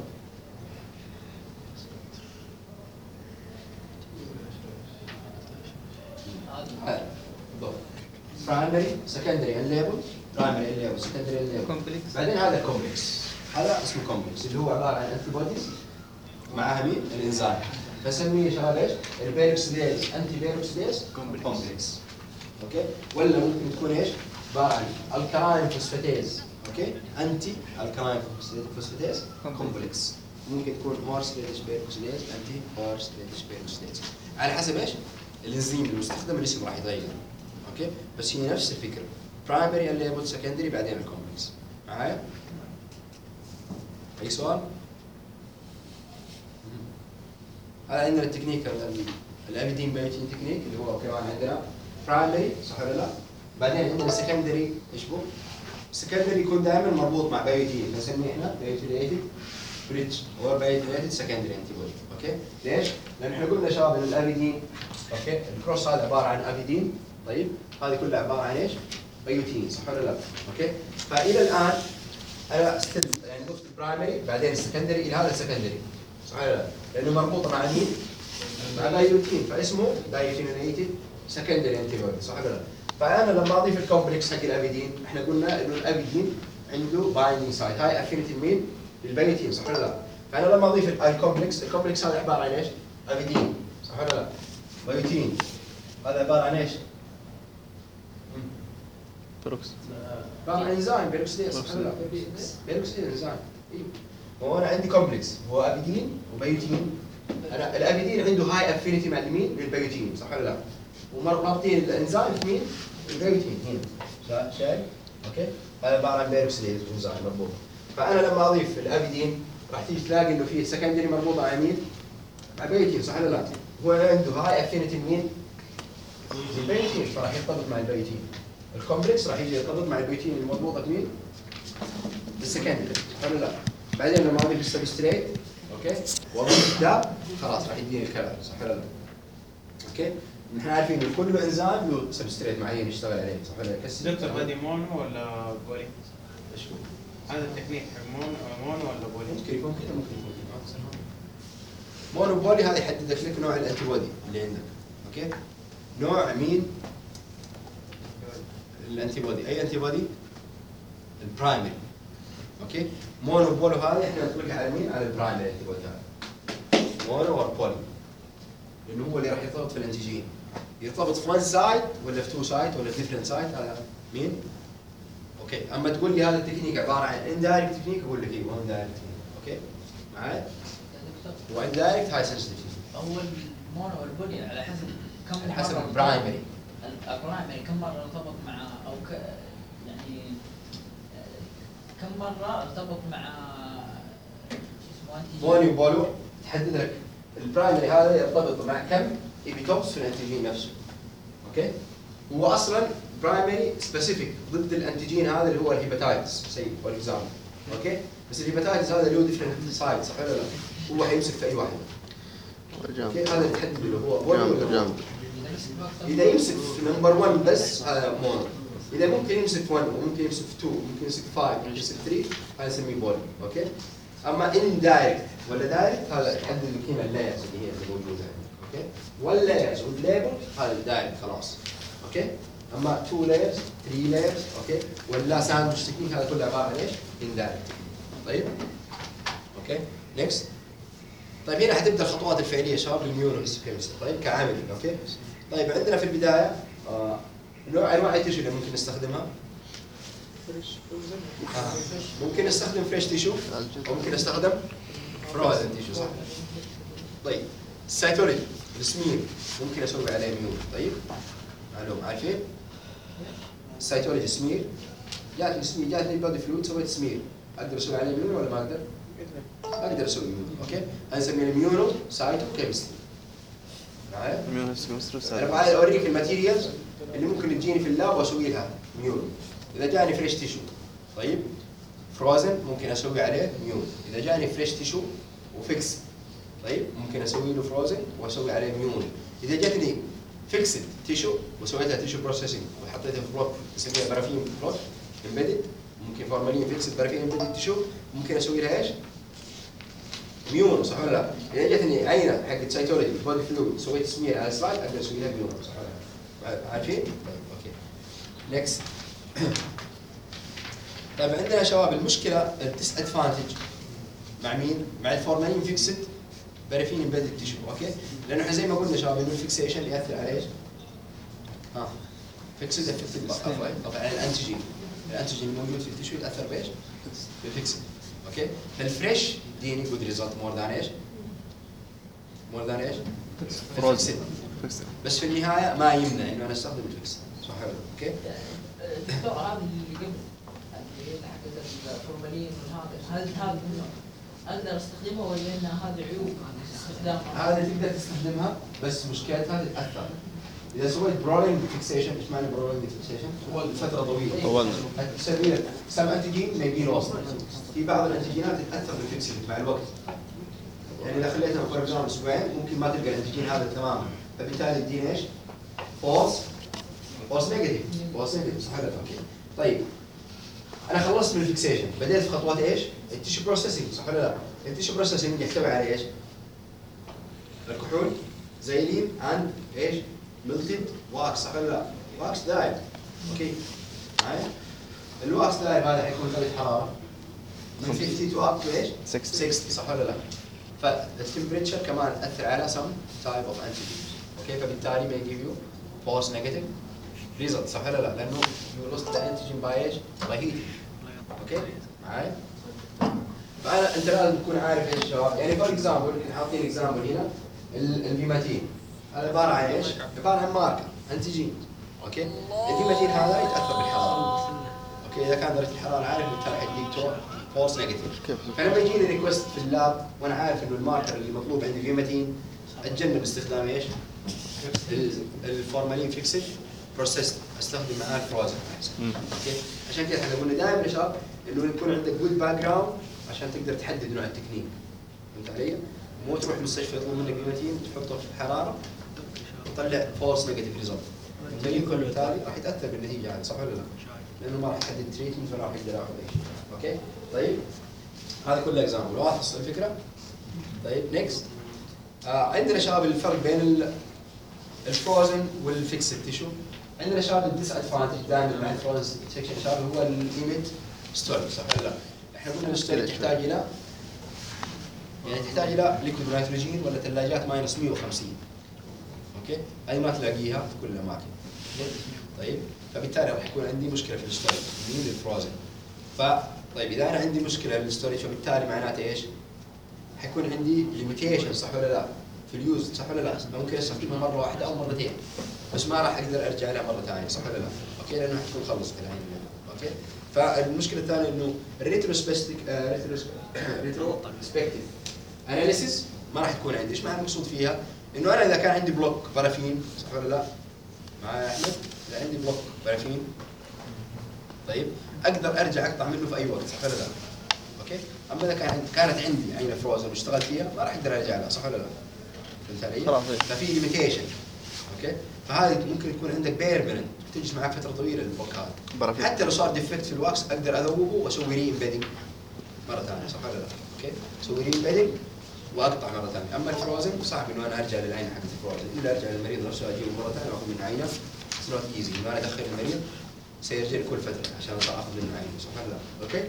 برايمري سكندري انليبل، برايمري انليبل سكندري انليبل، كومبلكس. بعدين هذا الكومبلكس، هذا اسمه كومبلكس اللي هو عباره عن انتي بوديز معها مين؟ الانزيم. فسميه يا شباب ايش؟ البيروكسيديز انتي بيروكسيديز كومبلكس. اوكي؟ ولا ممكن تكون ايش؟ عباره عن الكلاين فوسفاتيز. اوكي؟ انتي الكلاين فوسفاتيز كومبلكس. ممكن تكون هورس ريدش بيروكسيديز انتي هورس ريدش بيروكسيديز، على حسب ايش؟ الانزيم المستخدم الاسم راح يتغير. اوكي؟ بس هي نفس الفكره. برايمري انليبل سكندري بعدين الكومبلكس. معايا؟ اي سؤال؟ هذا عندنا التكنيك الابيدين بايوتين تكنيك اللي هو كمان عندنا برايمري، صح ولا لا؟ بعدين عندنا سكندري. ايش هو؟ السكندري يكون دائما مربوط مع بايوتين، فنسميه احنا بايوتيليتد بريدج او بايوتيليتد سكندري انتي بودي. اوكي؟ ليش؟ لان احنا قلنا شباب ان الابيدين، اوكي، الكروس هذا عباره عن ابيدين. طيب هذه كلها عباره عن ايش؟ بايوتين، صح ولا لا؟ اوكي؟ فالى الان انا يعني ضفت البرايمري بعدين السكندري الى هذا السكندري، صح ولا لا؟ لانه مربوطه مع مين؟ مع بايوتين، فاسمه بايوتينيتد سكندري انتي بودي، صح ولا لا؟ فانا لما اضيف الكومبلكس حق الابيدين، احنا قلنا انه الابيدين عنده بايندينج سايت، هاي افينيتي مين؟ للبايوتين، صح ولا لا؟ فانا لما اضيف الكومبلكس هذا عباره عن ايش؟ ابيدين، صح ولا لا؟ بايوتين هذا عباره عن ايش؟ بيروكس. عباره عن انزيم بيروكسيديز، صح ولا لا؟ بيروكسيديز انزيم. ايوه. وانا عندي كومبلكس هو ابيدين وبايوتين. انا الابيدين عنده هاي افينيتي مع مين؟ للبايوتين، صح ولا لا؟ ومربطين الانزيم في مين؟ البايوتين هنا. شايف؟ اوكي؟ هذا عباره عن بيروكسيديز انزيم مربوط. فانا لما اضيف الابيدين راح تيجي تلاقي انه في سكندري مربوطه مع مين؟ مع بايوتين، صح ولا لا؟ هو عنده هاي افينيتي مين؟ البايوتين، فراح يرتبط مع البايوتين. الكومبلكس راح يجي يرتبط مع البيوتين المربوطه بمين؟ بالسكندري، صح ولا لا؟ بعدين لما اضيف السبستريت، اوكي؟ واضيف ده، خلاص راح يديني الكلام، صح ولا لا؟ اوكي؟ نحن عارفين ان كل انزيم له سبستريت معين يشتغل عليه، صح ولا لا؟ دكتور هذه مونو ولا بولي؟ ايش هو؟ هذا التكنيك مونو ولا بولي؟ ممكن يكون كذا، ممكن يكون كذا. مونو بولي هذا يحدد لك نوع الانتي بودي اللي عندك، اوكي؟ نوع مين؟ الانتي بودي، اي انتي بودي؟ البرايمري. اوكي؟ مونو بولو هذا احنا نطلقها على مين؟ على البرايمري انتي بودي هذا. مونو اور بولي. لانه هو اللي راح يرتبط في الانتيجين. يرتبط في 1 سايت ولا في 2 سايت ولا في ديفرنت سايت، هذا مين؟ اوكي، اما تقول لي هذا التكنيك عباره عن اندايركت تكنيك، اقول لك ايوه اندايركت تكنيك، اوكي؟ معايا؟ واندايركت هاي سنسيتيف. اول مونو والبولي على حسب كم على حسب مرة البرايمري. البرايمري كم مرة ارتبط مع يعني كم مرة ارتبط مع مونو بولو تحدد لك البرايمري هذا يرتبط مع كم ايبيتوبس في الانتيجين نفسه. اوكي؟ هو اصلا برايمري سبيسيفيك ضد الانتيجين هذا اللي هو الهيباتايتس سي فور اكزامبل. اوكي؟ بس الهيباتايتس هذا له ديفرنت سايد، صح ولا لا؟ هو حيمسك في اي واحد. اوكي؟ هذا اللي تحدد له هو بولو ولا اذا يمسك في نمبر 1 بس هذا مونو. اذا ممكن يمسك في 1 وممكن يمسك في 2 ممكن يمسك في 5 ممكن يمسك في 3 هذا نسميه بولي. اوكي؟ اما ان دايركت ولا دايركت هذا يحدد لك هنا اللايرز اللي هي موجوده عندك. اوكي؟ واللايرز والليبل هذا الدايركت خلاص. اوكي؟ اما 2 لايرز 3 لايرز، اوكي؟ ولا ساندويتش تكنيك هذا كله عباره عن ايش؟ ان دايركت. طيب؟ اوكي؟ نكست. طيب هنا حتبدا الخطوات الفعليه يا شباب للميونوهيستوكيمستري، طيب كعامل. اوكي؟ طيب عندنا في البدايه انواع التيشو اللي ممكن نستخدمها. ممكن نستخدم فريش تيشو، ممكن نستخدم فروزن تيشو، صح؟ طيب السيتولوجي السمير ممكن اسوي عليه ميون. طيب معلوم عارفين؟ السيتولوجي سمير، جاتني بادي فلويد سويت سمير، اقدر اسوي عليه ميون ولا ما اقدر؟ اقدر اسوي ميونو. اوكي انا اسميه الميونو سايتو كيمستري. معايا؟ انا بعد اوريك الماتيريالز اللي ممكن تجيني في اللاب واسوي لها ميونو. اذا جاني فريش تيشو طيب فروزن ممكن اسوي عليه ميونو. اذا جاني فريش تيشو وفيكس طيب ممكن اسوي له فروزن واسوي عليه ميونو. اذا جاتني فيكسد تيشو وسويتها تيشو بروسيسنج وحطيتها في بلوك نسميها بارافين بلوك امبيدد، ممكن فورمالين فيكسد بارافين امبيدد تيشو ممكن اسوي لها ايش؟ ميونو صح ولا لا؟ اذا جاتني عينه حقت سايتولوجي بودي فلويد سويت سمير على سلايد اقدر اسوي لها ميونو صح ولا لا؟ عارفين؟ طيب اوكي. نكست. طيب عندنا شباب المشكله الديس ادفانتج مع مين؟ مع الفورمالين فيكسد بارافين امبيدد تيشو. اوكي؟ لانه احنا زي ما قلنا شباب انه الفيكسيشن ياثر على ايش؟ فيكسد افكتد طبعا الانتيجين. الانتيجين الموجود في التيشو يتاثر بايش؟ بالفيكسد. اوكي؟ فالفريش ديني جود ريزلت مور ذان ايش؟ مور ذان ايش؟ فيكسد. بس في النهايه ما يمنع انه انا استخدم الفيكسد. صح ولا لا؟ اوكي؟ دكتور هذه اللي قبل اللي هي حقت الفورمالين والهذا هل هذا اقدر استخدمها ولا ان هذه عيوب استخدامها؟ هذا تقدر تستخدمها بس مشكلتها تتاثر. اذا سويت برولينج فيكسيشن، ايش معنى برولينج فيكسيشن؟ هو فتره طويله. طولنا. تسوي لك سم انتيجين ميبي لوست. في بعض الانتيجينات تتاثر بالفيكسيشن مع الوقت. يعني اذا خليتها فور اكزامبل اسبوعين ممكن ما تلقى الانتيجين هذا تماما، فبالتالي تدينا ايش؟ فولس نيجاتيف. فولس نيجاتيف صح ولا لا؟ اوكي. طيب انا خلصت من الفيكسيشن، بديت في خطوات ايش؟ التيشو بروسيسنج صح ولا لا؟ التيشو بروسيسنج يحتوي على ايش؟ الكحول زيلين عند ايش؟ ملتد واكس صح ولا لا؟ واكس دايب. اوكي معايا؟ الواكس دايب هذا حيكون درجه حراره من 50 تو اب تو ايش؟ 60 صح ولا لا؟ فالتمبريتشر كمان تاثر على سم تايب اوف انتيجين. اوكي فبالتالي ما يجيب يو فولس نيجاتيف ريزلت صح ولا لا؟ لانه يو لوست ذا انتيجين باي ايش؟ باي هيت. اوكي معايا؟ فانا انت لازم تكون عارف ايش شباب، يعني فور اكزامبل حاطين اكزامبل هنا الفيماتين هذا عباره عن ايش؟ عباره عن ماركر انتيجين. اوكي؟ الفيماتين هذا يتاثر بالحراره. اوكي اذا كان درجه الحراره عاليه بالتالي حيديك فولس نيجاتيف. فلما يجيني ريكوست في اللاب وانا عارف انه الماركر اللي مطلوب عندي فيماتين اتجنب استخدام ايش؟ الفورمالين فيكسد بروسيس، استخدم معاه الفروزن. اوكي؟ عشان كذا احنا قلنا دائما يا شباب انه يكون عندك جود باك جراوند عشان تقدر تحدد نوع التكنيك. فهمت علي؟ مو تروح المستشفى يطلب منك فيماتين تحطه في الحراره وتطلع فولس نيجاتيف ريزلت. بالتالي راح يتاثر بالنتيجه هذه صح ولا لا؟ لانه ما راح يحدد تريتمنت ولا راح يقدر ياخذ اي شيء. اوكي؟ طيب هذا كله اكزامبل، واضح الفكره؟ طيب نكست. عندنا شباب الفرق بين الفروزن والفيكسد تيشو. عندنا شباب الديس ادفانتج دائما مع الفروزن سكشن شباب هو اليونت ستورج صح ولا لا؟ احنا قلنا الستورج تحتاج الى يعني تحتاج الى ليكويد نيتروجين ولا ثلاجات ماينس 150. اوكي؟ هذه ما تلاقيها في كل الاماكن. طيب فبالتالي راح يكون عندي مشكله في الستورج من الفروزن. طيب اذا انا عندي مشكله في الستورج فبالتالي معناته ايش؟ حيكون عندي ليميتيشن صح ولا لا؟ في اليوز صح ولا لا؟ ممكن استخدمها مره واحده او مرتين بس ما راح اقدر ارجع لها مره ثانيه صح ولا لا؟ اوكي لانه حتكون خلص الحين. اوكي؟ فالمشكله الثانيه انه الريتروسبكتيف اناليسيس ما راح تكون عندي. ايش معنى المقصود فيها؟ انه انا اذا كان عندي بلوك بارافين صح ولا لا؟ معايا احمد؟ اذا عندي بلوك بارافين طيب اقدر ارجع اقطع منه في اي وقت صح ولا لا؟ اوكي؟ اما اذا كانت عندي عينه فروزن واشتغلت فيها ما راح اقدر ارجع لها صح ولا لا؟ فهمت علي؟ ففي ليميتيشن. اوكي؟ فهذه ممكن يكون عندك بيرمننت تجلس معك فتره طويله البلوك هذا. حتى لو صار ديفكت في الواكس اقدر اذوبه واسوي ري امبيدنج مره ثانيه صح ولا لا؟ اوكي؟ اسوي ري امبيدنج واقطع مره ثانيه. اما الفروزن صعب انه انا ارجع للعينه حقت الفروزن، الا ارجع للمريض نفسه اجيبه مره ثانيه واخذ منه عينه. اتس نوت ايزي انه انا ادخل المريض سيرجري كل فتره عشان اخذ منه عينه صح ولا لا؟ اوكي؟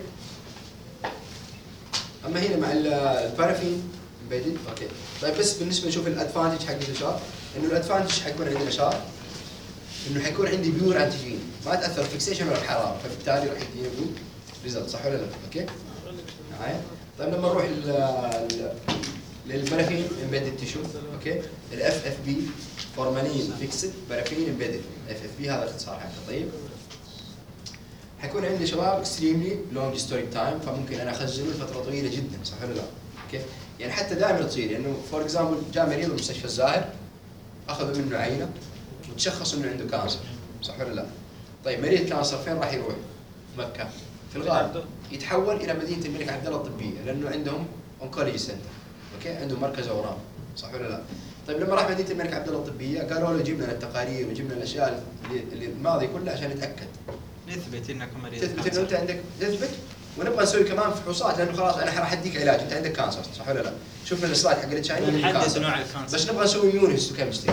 اما هنا مع البارافين امبيدد. اوكي طيب بس بالنسبه نشوف الادفانتج حق الاشاره، انه الادفانتج حيكون عندنا اشاره انه حيكون عندي بيور انتيجين ما تاثر فيكسيشن ولا الحراره، فبالتالي راح يديني جود ريزلت صح ولا لا؟ اوكي معايا؟ طيب لما نروح للبارافين امبيدد تيشو. اوكي الاف اف بي فورمالين فيكسد بارافين امبيدد. اف اف بي هذا الاختصار حقه. طيب حيكون عندي شباب اكستريملي لونج ستوريج تايم، فممكن انا اخزنه لفتره طويله جدا، صح ولا لا؟ اوكي؟ يعني حتى دائما تصير انه فور اكزامبل جاء مريض مستشفى الزاهر، اخذوا منه عينه وتشخص انه عنده كانسر، صح ولا لا؟ طيب مريض كانسر فين راح يروح؟ مكه. في الغالب يتحول الى مدينه الملك عبد الله الطبيه، لانه عندهم اونكولوجي سنتر، اوكي؟ عندهم مركز اورام، صح ولا لا؟ طيب لما راح مدينه الملك عبد الله الطبيه قالوا له جيب لنا التقارير وجيب لنا الاشياء اللي الماضي كلها عشان نتاكد. نثبت انك مريض تثبت انه انت عندك، تثبت، ونبغى نسوي كمان فحوصات، لانه خلاص انا راح اديك علاج، انت عندك كانسر، صح ولا لا؟ شفنا السلايد حق التشايني نحدد نوع الكانسر، بس نبغى نسوي ميون هيستوكيمستري.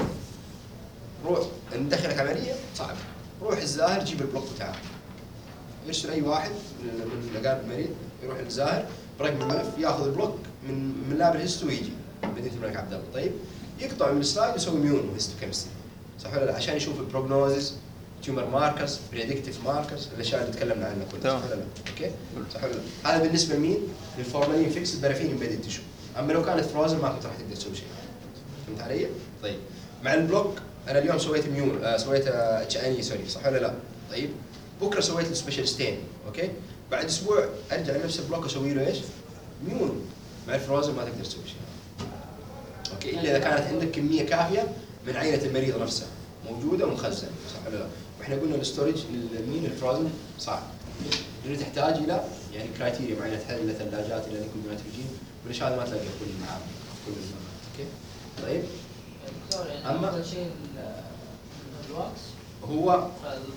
روح ندخلك عمليه صعب، روح الزاهر جيب البلوك بتاعه، يرسل اي واحد من لقاب المريض يروح للزاهر برقم الملف ياخذ البلوك من لاب الهيستو ويجي مدينه الملك عبد الله. طيب يقطع من السلايد يسوي ميون هيستوكيمستري، صح ولا لا؟ عشان يشوف البروجنوزز، تيومر ماركرز، بريدكتيف ماركرز، الاشياء اللي تكلمنا عنها كلها، صح ولا لا؟ اوكي؟ صح ولا لا؟ هذا بالنسبه لمين؟ للفورمالين فيكس بارافين امبيدد تيشو. اما لو كانت فروزن ما كنت راح تقدر تسوي شيء. فهمت علي؟ طيب مع البلوك انا اليوم سويت ميون سويت اتش ان اي سوري، صح ولا لا؟ طيب بكره سويت له سبيشال ستين، اوكي؟ بعد اسبوع ارجع لنفس البلوك اسوي له ايش؟ ميون. مع الفروزن ما تقدر تسوي شيء. اوكي؟ الا اذا كانت عندك كميه كافيه من عينه المريض نفسها موجوده ومخزنه، صح ولا لا؟ واحنا قلنا الستورج للمين الفروزن صعب، لانه تحتاج الى يعني كرايتيريا معينه، تحتاج الى ثلاجات، الى ليكويد نيتروجين، والاشياء هذه ما تلاقيها في كل المعامل في كل المعامل. اوكي؟ طيب دكتور يعني أما- افضل شيء الواكس هو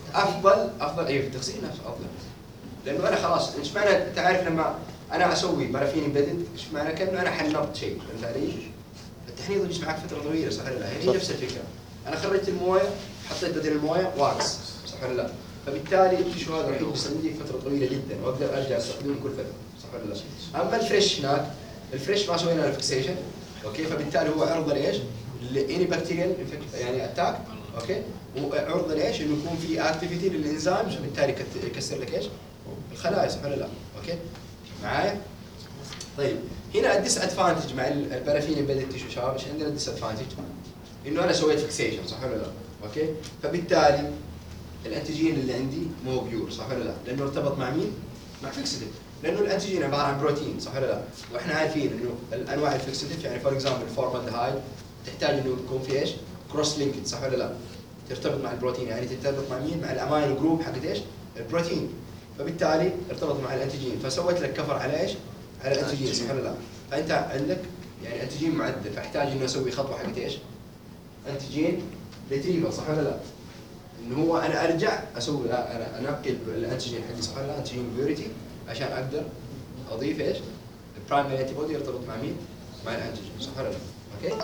افضل ايوه في التغسيل نفسه افضل، لانه انا خلاص ايش معنى انت عارف لما انا اسوي بارافين امبيدد ايش معنى؟ كانه انا حنطت شيء، فهمت علي؟ التحنيط يجلس معك فتره طويله، صح ولا لا؟ هي نفس الفكره، انا خرجت المويه حطيت بدل المويه واكس، صح ولا لا؟ فبالتالي التيشو هذا راح يجلس عندي فتره طويله جدا واقدر ارجع استخدمه كل فتره، صح ولا لا؟ اما الفريش هناك، الفريش ما سوينا له فيكسيشن، اوكي؟ فبالتالي هو عرضه لايش؟ لاني بكتيريال يعني اتاك، اوكي؟ وعرضه لايش؟ انه يكون في اكتيفيتي للانزيمز وبالتالي يكسر لك ايش؟ الخلايا، صح ولا لا؟ اوكي؟ معايا؟ طيب هنا الديس ادفانتج مع البارافين امبيدد تيشو شباب، ايش عندنا الديس ادفانتج؟ انه انا سويت فيكسيشن، صح ولا لا؟ اوكي؟ فبالتالي الانتيجين اللي عندي مو بيور، صح ولا لا؟ لانه ارتبط مع مين؟ مع فيكسيتيف، لانه الانتيجين عباره عن بروتين، صح ولا لا؟ واحنا عارفين انه الانواع الفيكسيتيف يعني فور اكزامبل الفورمالدهايد تحتاج انه يكون في ايش؟ كروس لينكد، صح ولا لا؟ ترتبط مع البروتين، يعني ترتبط مع مين؟ مع الامينو جروب حقت ايش؟ البروتين، فبالتالي ارتبط مع الانتيجين، فسويت لك كفر على ايش؟ على الانتيجين، صح ولا لا؟ فانت عندك يعني انتيجين معدل، فاحتاج انه اسوي خطوه حقت ايش؟ انتيجين ريتريفل، صح ولا لا؟ انه هو انا ارجع اسوي انا انقي الانتيجين حقي، صح ولا لا؟ انتيجين بيوريتي عشان اقدر اضيف ايش؟ البرايمري انتي بودي يرتبط مع مين؟ مع الانتيجين، صح ولا لا؟ اوكي؟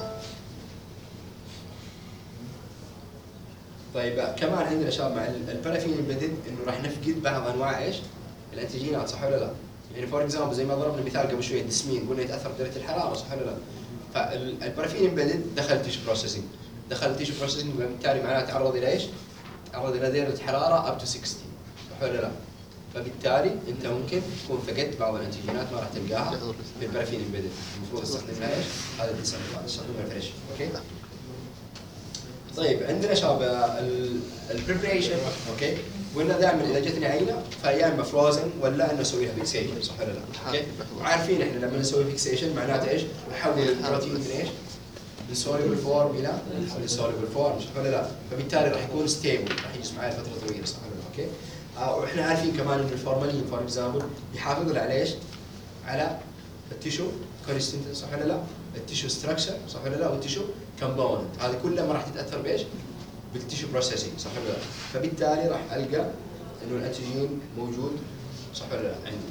طيب كمان عندنا شباب مع البارافين امبيدد انه راح نفقد بعض انواع ايش؟ الانتيجينات، صح ولا لا؟ يعني فور اكزامبل زي ما ضربنا مثال قبل شويه الدسمين قلنا يتاثر بدرجه الحراره، صح ولا لا؟ فالبارافين امبيدد دخل تيشو بروسيسنج، دخل تيشو بروسيسنج وبالتالي معناته تعرض الى ايش؟ تعرض الى درجه حراره اب تو 60، صح ولا لا؟ فبالتالي انت ممكن تكون فقدت بعض الانتيجينات ما راح تلقاها في البارافين امبيدد، المفروض تستخدمها ايش؟ هذا تستخدمها فريش، اوكي؟ طيب عندنا شباب البريبريشن، اوكي؟ قلنا دائما اذا جتني عينه فيا اما فروزن ولا انه اسوي لها فيكسيشن، صح ولا لا؟ اوكي؟ وعارفين احنا لما نسوي فيكسيشن معناته ايش؟ نحول البروتين من ايش؟ من سوليبل فورم الى سوليبل فورم، صح ولا لا؟ فبالتالي راح يكون ستيبل، راح يجلس معي فتره طويله، صح ولا لا؟ اوكي؟ واحنا عارفين كمان انه الفورمالين فور اكزامبل يحافظ لنا على ايش؟ على التيشو كونستنت، صح ولا لا؟ التيشو ستراكشر، صح ولا لا؟ والتيشو كومبوننت، هذه كلها ما راح تتاثر بايش؟ بالتيشو بروسيسنج، صح ولا لا؟ فبالتالي راح القى انه الانتيجين موجود، صح ولا لا؟ عندي.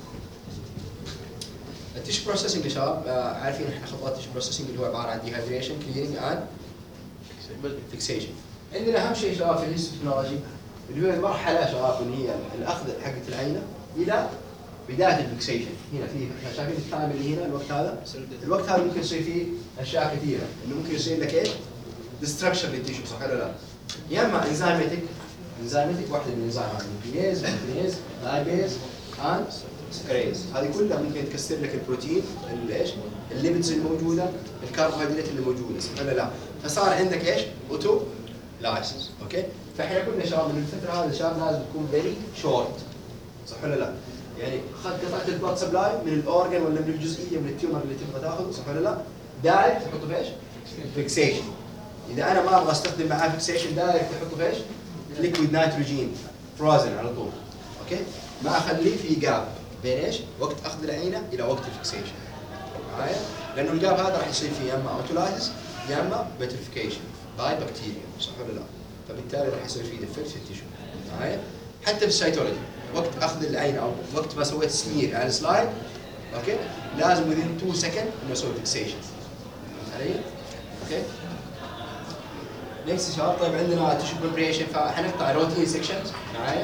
التيشو بروسيسنج يا شباب عارفين احنا خطوات التيشو بروسيسنج اللي هو عباره عن ديهايدريشن، كليننج اند فيكسيشن. عندنا اهم شيء شباب في الهيستوتكنولوجي اللي هو المرحله شباب اللي هي الاخذ حقت العينه الى بدايه الفيكسيشن. هنا في احنا شايفين التايم اللي هنا الوقت هذا ممكن يصير فيه اشياء كثيره، انه ممكن يصير لك ايش؟ ديستركشن للتيشو، صح ولا لا؟ يا اما انزيماتيك واحده من الانزيم البيز لايبيز اند سكريز، هذه كلها ممكن تكسر لك البروتين ايش؟ الليبيدز الموجوده، الكربوهيدرات اللي موجوده، صح ولا لا؟ فصار عندك ايش؟ اوتو لايسنس. اوكي؟ فاحنا قلنا شباب من الفتره هذه الشباب لازم تكون فيري شورت، صح ولا لا؟ يعني قطعت البلاد سبلاي من الاورجن ولا من الجزئيه من التيومر اللي تبغى تاخذه، صح ولا لا؟ دايركت تحطه في ايش؟ فيكسيشن. اذا انا ما ابغى استخدم معاه فيكسيشن دايركت تحطه في ايش؟ ليكويد نيتروجين فروزن على طول. اوكي؟ ما اخليه في جاب بين ايش؟ وقت اخذ العينه الى وقت الفيكسيشن. معايا؟ لانه الجاب هذا راح يصير فيه يا اما اوتولايسيس يا اما بتريفيكيشن باي بكتيريا، صح ولا لا؟ فبالتالي راح يصير فيه ديفكت في التيشو. معايا؟ حتى في السيتولوجي وقت اخذ العين او وقت ما سويت سمير على السلايد، اوكي؟ لازم within 2 سكند انه اسوي فيكسيشن. فهمت علي؟ اوكي؟ نكست شباب. طيب عندنا تيشو بريبريشن، فحنقطع روتين سكشنز. معايا؟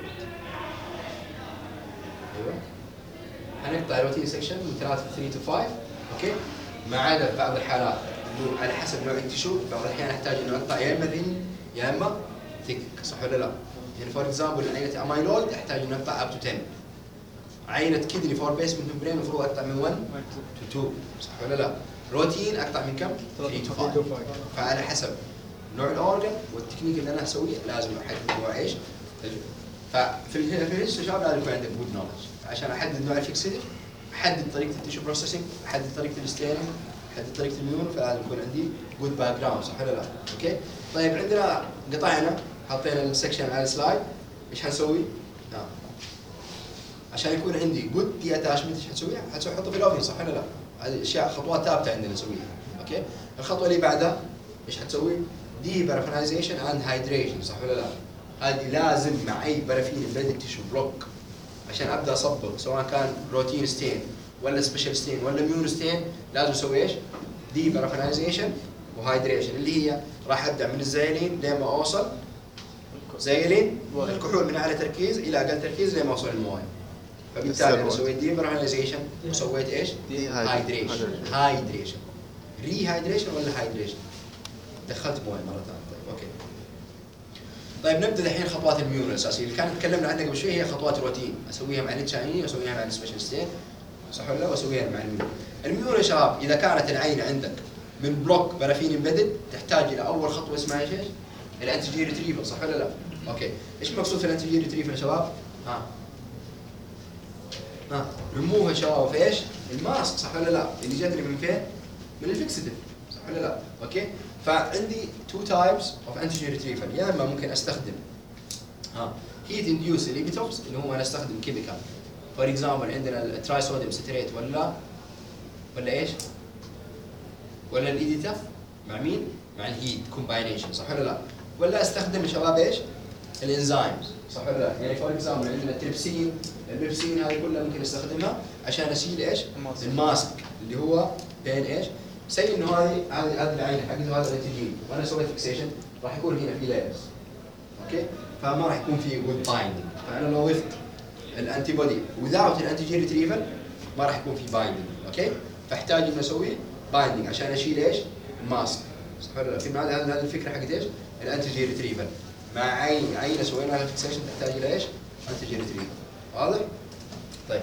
ايوه. حنقطع روتين سكشن من 3 to 5، اوكي؟ ما عدا بعض الحالات انه على حسب نوع التيشو، بعض الاحيان احتاج انه اقطع يا اما ثين يا اما ثيك، صح ولا لا؟ يعني فور اكزامبل عينه امايلويد احتاج انه اقطع اب تو 10. عينه كدني فور بيسمنت ممبرين المفروض اقطع من 1 to 2، صح ولا لا؟ روتين اقطع من كم؟ 3 to 5. فعلى حسب نوع الاورجن والتكنيك اللي انا اسويه لازم احدد نوع ايش؟ ففي الهيستو شباب لازم يكون عندك جود نولج عشان احدد نوع الفيكسيتر، احدد طريقه التيشو بروسيسنج، احدد طريقه الستيرنج، احدد طريقه الميون، فلازم يكون عندي جود باك جراوند، صح ولا لا؟ اوكي؟ طيب عندنا قطعنا حطينا السكشن على السلايد، ايش حنسوي؟ عشان يكون عندي جود دي اتاشمنت ايش حتسوي؟ حتحطه في الاوفن، صح ولا لا؟ هذه اشياء خطوات ثابته عندنا نسويها. اوكي؟ الخطوه اللي بعدها ايش حتسوي؟ دي بارافينايزيشن اند هايدريشن، صح ولا لا؟ هذه لازم مع اي بارافين امبيدد تيشو بلوك عشان ابدا اصبغ، سواء كان روتين ستين ولا سبيشال ستين ولا ميون ستين، لازم اسوي ايش؟ دي بارافينايزيشن وهايدريشن، اللي هي راح ابدا من الزايلين لين ما اوصل زايلين الكحول من اعلى تركيز الى اقل تركيز لين ما اوصل المويه. فبالتالي انا سويت دي بارافينايزيشن وسويت ايش؟ هايدريشن. هايدريشن ري هايدريشن ولا هايدريشن؟ دخلت مويه مره ثانيه. طيب اوكي. طيب نبدا الحين خطوات الميون الاساسيه اللي كانت تكلمنا عنها قبل شوي، هي خطوات الروتين، اسويها مع التشايني واسويها مع السبيشال ستين، صح ولا لا؟ واسويها مع الميون. الميون يا شباب اذا كانت العينه عندك من بلوك بارافين امبيدد تحتاج الى اول خطوه اسمها ايش؟ الانتيجين ريتريفل، صح ولا لا؟ اوكي. ايش المقصود في الانتيجين ريتريفل يا شباب؟ ريموف يا شباب في ايش؟ الماسك، صح ولا لا؟ اللي جاتني من فين؟ من الفيكسيتيف، صح ولا لا؟ اوكي؟ فعندي تو تايبس اوف انتيجين ريتريفل، يا اما ممكن استخدم هيت انديوس انهبيتورز اللي هو انا استخدم كيميكال، فور اكزامبل عندنا التراي صوديوم ستريت ولا ايش؟ ولا الايديتا مع مين؟ مع الهيت كومباينيشن، صح ولا لا؟ ولا استخدم يا شباب ايش؟ الانزيمز، صح ولا لا؟ يعني فور اكزامبل عندنا التريبسين، البيبسين هذه كلها ممكن استخدمها عشان اشيل ايش؟ الماسك اللي هو بين ايش؟ سي انه هذه العين حقته هذا الانتيجين وانا سويت فيكسيشن راح يكون هنا في لايرز، اوكي؟ فما راح يكون في جود بايندينج، فانا لو ضفت الانتي بودي without الانتيجين ريتريفل ما راح يكون في بايندينج، اوكي؟ فاحتاج اني اسوي بايندينج عشان اشيل ايش؟ الماسك، صح ولا لا؟ في هذه الفكره حقت ايش؟ الانتيجين ريتريفل مع عينه سوينا لها فيكسيشن تحتاج الى ايش؟ انتيجين ريتريفل، واضح؟ طيب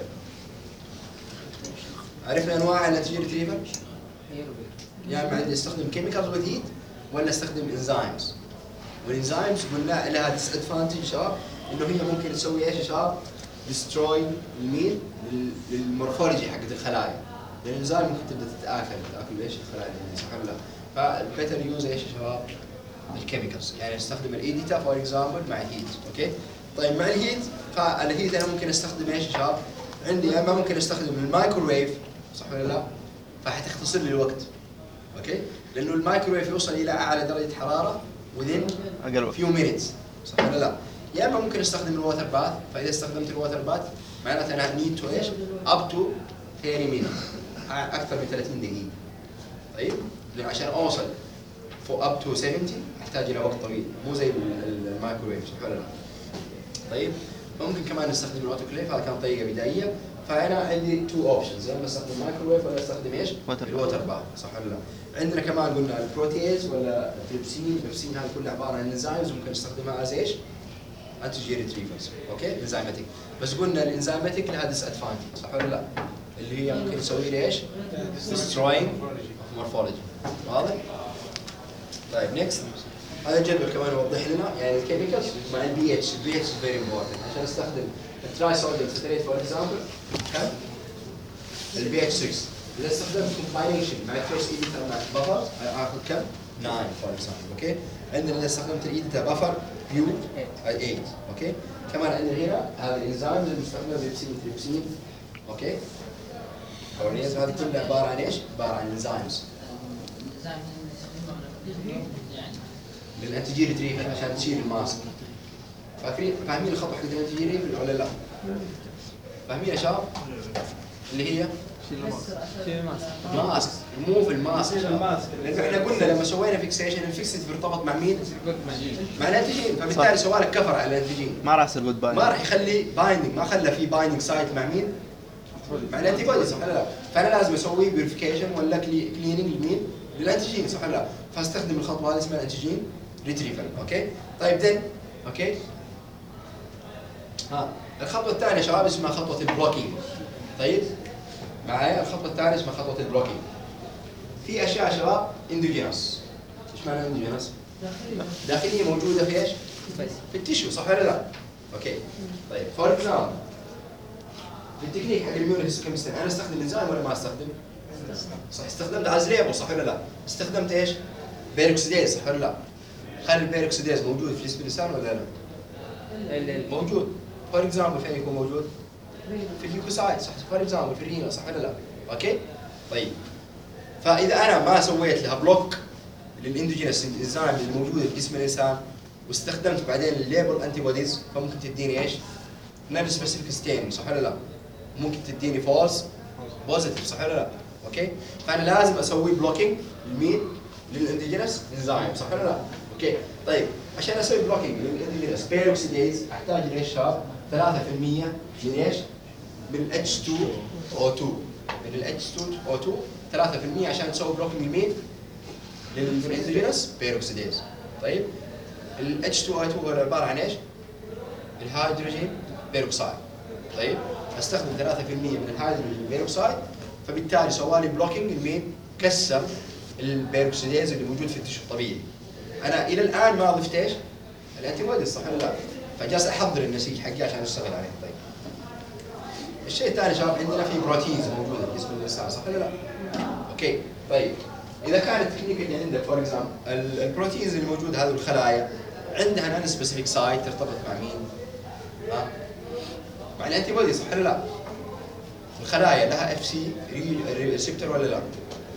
عرفنا انواع الانتيجين ريتريفل؟ يعني عندي استخدم كيميكالز وذ هيت ولا استخدم انزيمز؟ والانزيمز قلنا لها ديس ادفانتج شباب انه هي ممكن تسوي ايش يا شباب؟ ديستروي المين للمورفولوجي حقت الخلايا. الانزيم ممكن تبدا تاكل ايش الخلايا دي، صح ولا لا؟ فالبيتر يوز ايش يا شباب؟ الكيميكالز، يعني استخدم الايديتا فور اكزامبل مع الهيت، اوكي؟ طيب مع الهيت، فالهيت انا ممكن استخدم ايش يا شباب؟ عندي اما ممكن استخدم المايكروويف، صح ولا لا؟ فحتختصر لي الوقت، اوكي؟ لانه المايكروويف يوصل الى اعلى درجه حراره within few minutes، صح ولا لا؟ يا اما ممكن استخدم الووتر باث، فاذا استخدمت الووتر باث معناته انا نيد تو ايش؟ اب تو 30 مينت، اكثر من 30 دقيقه. طيب؟ لانه عشان اوصل اب تو 70 احتاج الى وقت طويل، مو زي المايكروويف، صح ولا لا؟ طيب؟ ممكن كمان نستخدم الاوتوكليف، هذا كان طريقه بدائيه. فانا عندي تو اوبشنز، يا اما استخدم مايكروويف ولا استخدم ايش؟ الووتر باث، صح ولا لا؟ عندنا كمان قلنا البروتيز ولا التريبسين هذه كلها عباره عن انزيمز ممكن نستخدمها از ايش؟ انتيجين ريتريفرز، اوكي؟ انزيماتيك. بس قلنا الانزيماتيك لها ديس ادفانتج، صح ولا لا؟ اللي هي ممكن تسوي لي ايش؟ ديستروينج مورفولوجي، واضح؟ طيب نكست. هذا الجدول كمان يوضح لنا يعني الكيميكالز مع البي اتش، البي اتش فيري امبورتنت عشان استخدم التراي صوديوم ستريت فور اكزامبل كم؟ البي اتش 6. اذا استخدمت كومباينيشن مع التريس ايديتر مع بفر اخذ كم؟ 9 فور اكزامبل. اوكي؟ عندنا اذا استخدمت الايديتر بفر يو 8. اوكي؟ كمان عندنا هنا هذا الانزيمز المستخدمه بيبسين تريبسين. اوكي؟ الأوليات هذه كلها عباره عن ايش؟ عباره عن انزيمز للانتيجي ريتريفل عشان تشيل الماسك. فاهمين الخطوه حق الانتيجي ريتريفل ولا لا؟ فاهمين يا شباب؟ اللي هي شيل الماسك. ماسك، ريموف الماسك. لانه احنا قلنا لما سوينا فيكسيشن الفيكسد بيرتبط مع مين؟ مع الانتيجين، فبالتالي سوى لك كفر على الانتيجين. ما راح يصير جود باي. ما راح يخلي بايندنج، ما خلى في بايندنج سايت مع مين؟ مع الانتي بودي، صح ولا لا؟ فانا لازم اسوي بيوريفيكيشن ولا كليننج لمين؟ للانتيجين، صح ولا لا؟ فاستخدم الخطوه هذه اسمها انتيجين ريتريفل. اوكي؟ طيب دن اوكي؟ الخطوه الثانيه يا شباب اسمها خطوه البلوكينج. طيب؟ معايا الخطوه الثانيه اسمها خطوه البلوكينج. في اشياء يا شباب اندوجينس. ايش معنى اندوجينس؟ داخليه موجوده في ايش؟ في التيشو، صح ولا لا؟ اوكي. طيب فور اكزامبل في التكنيك حق الاميونوهيستوكيمستري انا استخدم انزيم ولا ما استخدم؟ صح، استخدمت از ليبل، صح ولا لا؟ استخدمت ايش؟ بيروكسيديز، صح ولا لا؟ هل البيروكسيديز موجود في جسم الانسان ولا لا؟ موجود. فور اكزامبل فين يكون موجود؟ في اليوكوسايت، صح؟ فور اكزامبل في الرينا، صح ولا لا؟ اوكي؟ طيب فاذا انا ما سويت لها بلوك للاندوجينس انزيم اللي موجوده في جسم الانسان واستخدمت بعدين الليبل انتي بوديز فممكن تديني ايش؟ نون سبيسيفيك ستين، صح ولا لا؟ ممكن تديني فولس بوزيتيف، صح ولا لا؟ اوكي؟ فانا لازم اسوي بلوكينج لمين؟ للاندوجينس انزيم، صح ولا لا؟ اوكي؟ طيب عشان اسوي بلوكينج للاندوجينس بيروكسيديز احتاج لايش شباب؟ 3% من ايش؟ من H2O2 من ال H2O2 3% عشان تسوي بلوكينج لمين؟ للاندوجينس بيروكسيديز. طيب ال H2O2 هو عباره عن ايش؟ الهيدروجين بيروكسايد. طيب استخدم 3% من الهيدروجين بيروكسايد فبالتالي سوالي بلوكينج لمين؟ كسر البيروكسيديز اللي موجود في التشو الطبيعي. انا الى الان ما ضفت ايش؟ الانتي بوديز، صح ولا لا؟ فجالس احضر النسيج حقي عشان اشتغل عليه. طيب الشيء الثاني شباب عندنا في بروتينز موجوده في جسم الانسان، صح ولا لا؟ اوكي طيب اذا كان التكنيك اللي عندك فور اكزامبل البروتينز اللي موجوده هذه الخلايا عندها نون سبيسيفيك سايت ترتبط مع مين؟ مع الانتي بودي، صح ولا لا؟ الخلايا لها اف سي ريسبتور ولا لا؟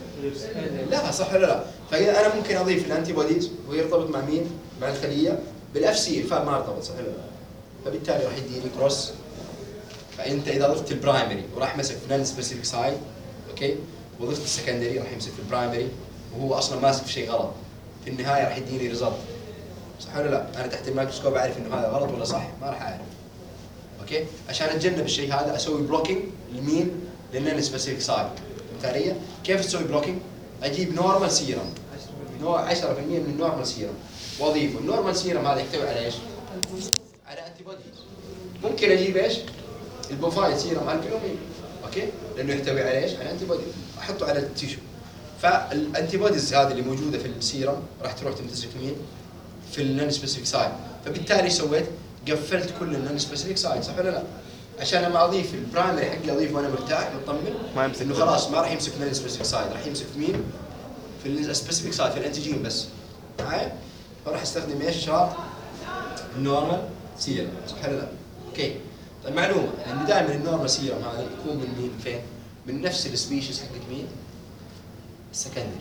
لا، صح ولا لا؟ فاذا انا ممكن اضيف الانتي بوديز ويرتبط مع مين؟ مع الخليه بالاف سي الفاب ما ارتبط، صح ولا لا؟ فبالتالي راح يديني كروس. فانت اذا ضفت البرايمري وراح مسك في نون سبيسيفيك سايت اوكي وضفت السكندري راح يمسك في البرايمري وهو اصلا ماسك في شيء غلط في النهايه راح يديني ريزلت، صح ولا لا؟ انا تحت الميكروسكوب اعرف انه هذا غلط ولا صح؟ ما راح اعرف. اوكي؟ عشان اتجنب الشيء هذا اسوي بلوكينج لمين؟ للنون سبيسيفيك سايت. بالتالي كيف تسوي بلوكينج؟ اجيب نورمال سيرم 10% من النورمال سيرم واضيفه. النورمال سيرم هذا يحتوي على ايش؟ على انتي بوديز. ممكن اجيب ايش؟ البوفاين سيرم البيومين، اوكي؟ لانه يحتوي على ايش؟ على انتي بوديز، احطه على التيشو. فالانتي بوديز هذه اللي موجوده في السيرم راح تروح تمتزج مين؟ في النون سبيسيفيك سايت. فبالتالي سويت قفلت كل النون سبيسيفيك سايت، صح ولا لا؟ عشان لما اضيف البرايمري حقي اضيفه وانا مرتاح مطمن ما يمسك انه خلاص ما راح يمسك في النون سبيسيفيك سايت، راح يمسك في مين؟ في السبيسيفيك سايت في الانتيجين بس. معايا؟ فراح استخدم ايش يا شباب؟ النورمال سيرم، صح ولا لا؟ اوكي. طيب معلومه انه دائما النورمال سيرم هذا يكون من مين؟ فين؟ من نفس السبيشيز حقت مين؟ السكندري.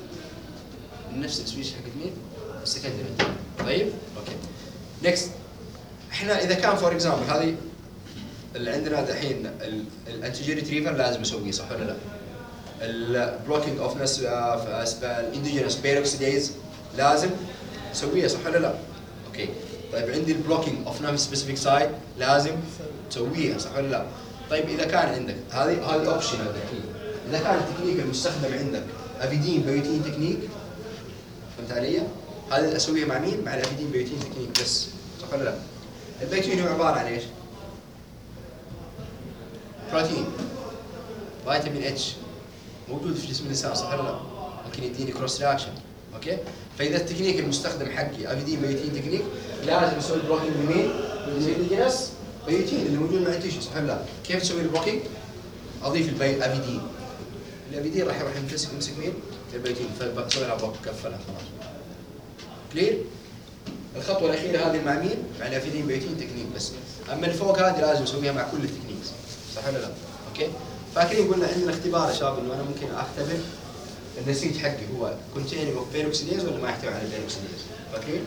من نفس السبيشيز حقت مين؟ السكندري. طيب؟ اوكي. نكست. احنا اذا كان فور اكزامبل هذه اللي عندنا دحين الانتيجين ريتريفر لازم اسويه، صح ولا لا؟ البلوكينج اوف نس الاندوجينس بيروكسيديز لازم اسويه، صح ولا لا؟ اوكي. طيب عندي البلوكينج اوف نون سبيسيفيك سايت لازم تسويها، صح ولا لا؟ طيب اذا كان عندك هذه اوبشنال تكنيك. اذا كان التكنيك المستخدم عندك افيدين بيوتين تكنيك، فهمت علي؟ هذه اسويها مع مين؟ مع الافيدين بيوتين تكنيك بس، صح ولا لا؟ البيوتين هو عباره عن ايش؟ بروتين فيتامين اتش موجود في جسم الانسان، صح ولا لا؟ ممكن يديني كروس رياكشن اوكي؟ فاذا التكنيك المستخدم حقي افيدين بيوتين تكنيك لازم اسوي بلوكينج لمين؟ للجنس بيوتين اللي موجود مع التيشو صح ولا لا؟ كيف تسوي البلوكينج؟ اضيف الافيدين. الافيدين راح يروح يمسك مين؟ البيوتين فبسوي لها بلوك كفلها خلاص. كلير؟ الخطوه الاخيره هذه مع مين؟ مع الافيدين بيوتين تكنيك بس. اما اللي فوق هذه لازم اسويها مع كل التكنيكس صح ولا لا؟ اوكي؟ فاكرين قلنا عندنا اختبار يا شباب انه انا ممكن اختبر النسيج حقي هو كونتيننج اوف بيروكسيديز ولا ما يحتوي على بيروكسيديز؟ فاكرين؟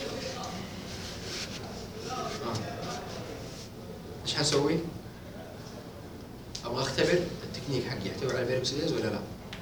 ايش حنسوي؟ ابغى اختبر التكنيك حقي يحتوي على بيروكسيديز ولا لا؟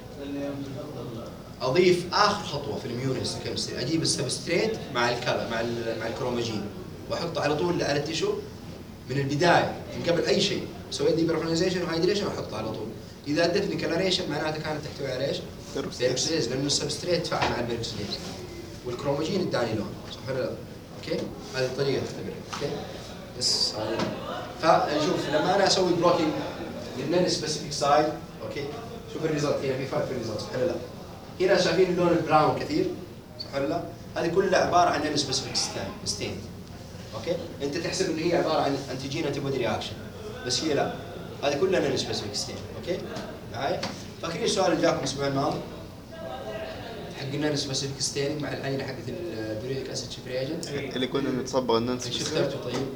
اضيف اخر خطوه في الاميونوهيستوكيمستري، اجيب السبستريت مع الكلا مع الكروماجين واحطه على طول على التيشو من البدايه من قبل اي شيء، سويت ديبرفنايزيشن وهايدريشن واحطه على طول. اذا ادتني كلاريشن معناته كانت تحتوي على ايش؟ بيروكسيديز لانه السبستريت تفاعل مع البيروكسيديز والكروماجين اداني لون صح ولا لا؟ اوكي؟ هذه الطريقه تختبر اوكي؟ بس فنشوف لما انا اسوي بلوكينج للنون سبيسيفيك سايد اوكي؟ شوف الريزلت هنا في فرق في الريزلت صح ولا لا؟ هنا شايفين اللون البراون كثير صح ولا لا؟ هذه كلها عباره عن نون سبيسيفيك ستين اوكي؟ انت تحسب انه هي عباره عن انتيجين انتي بودي رياكشن بس هي لا، هذه كلها نون سبيسيفيك ستين اوكي؟ معايا؟ فاكرين السؤال اللي جاكم الاسبوع الماضي؟ حق النون سبيسيفيك ستين مع العينه حقت البيريوديك اسيد شيف رياجنت اللي كنا نتصبغ النون ايش سبيسيفيك. اخترتوا طيب؟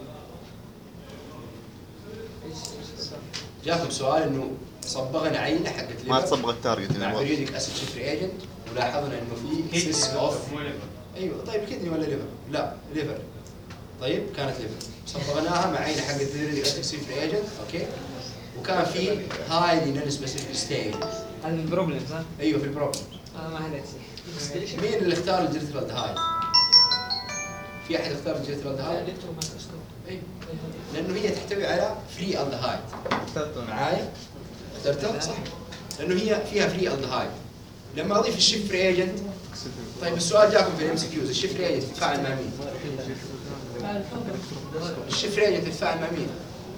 جاكم سؤال انه صبغنا عينه حقت ما ليفر تصبغ التارجت مع بيريوديك اسيد شيف رياجنت ولاحظنا انه في سيس اوف ايوه طيب كدني ولا ليفر؟ لا ليفر. طيب كانت ليفر صبغناها مع عينه حقت بيريوديك اسيد شيف رياجنت اوكي؟ وكان في هايلي نون سبيسيفيك ستين. هذا البروبلم صح؟ ايوه في البروبلم. ما حليت شيء. مين اللي اختار الجيرترالد هاي؟ في احد اختار الجيرترالد هاي؟ ايوه لانه هي تحتوي على فري الدهايد. معايا؟ اخترتها صح؟ لانه هي فيها فري الدهايد. لما اضيف الشيف رياجنت طيب السؤال جاكم في الام سي كيوز، الشيف رياجنت تتفاعل مع مين؟ الشيف رياجنت تتفاعل مع مين؟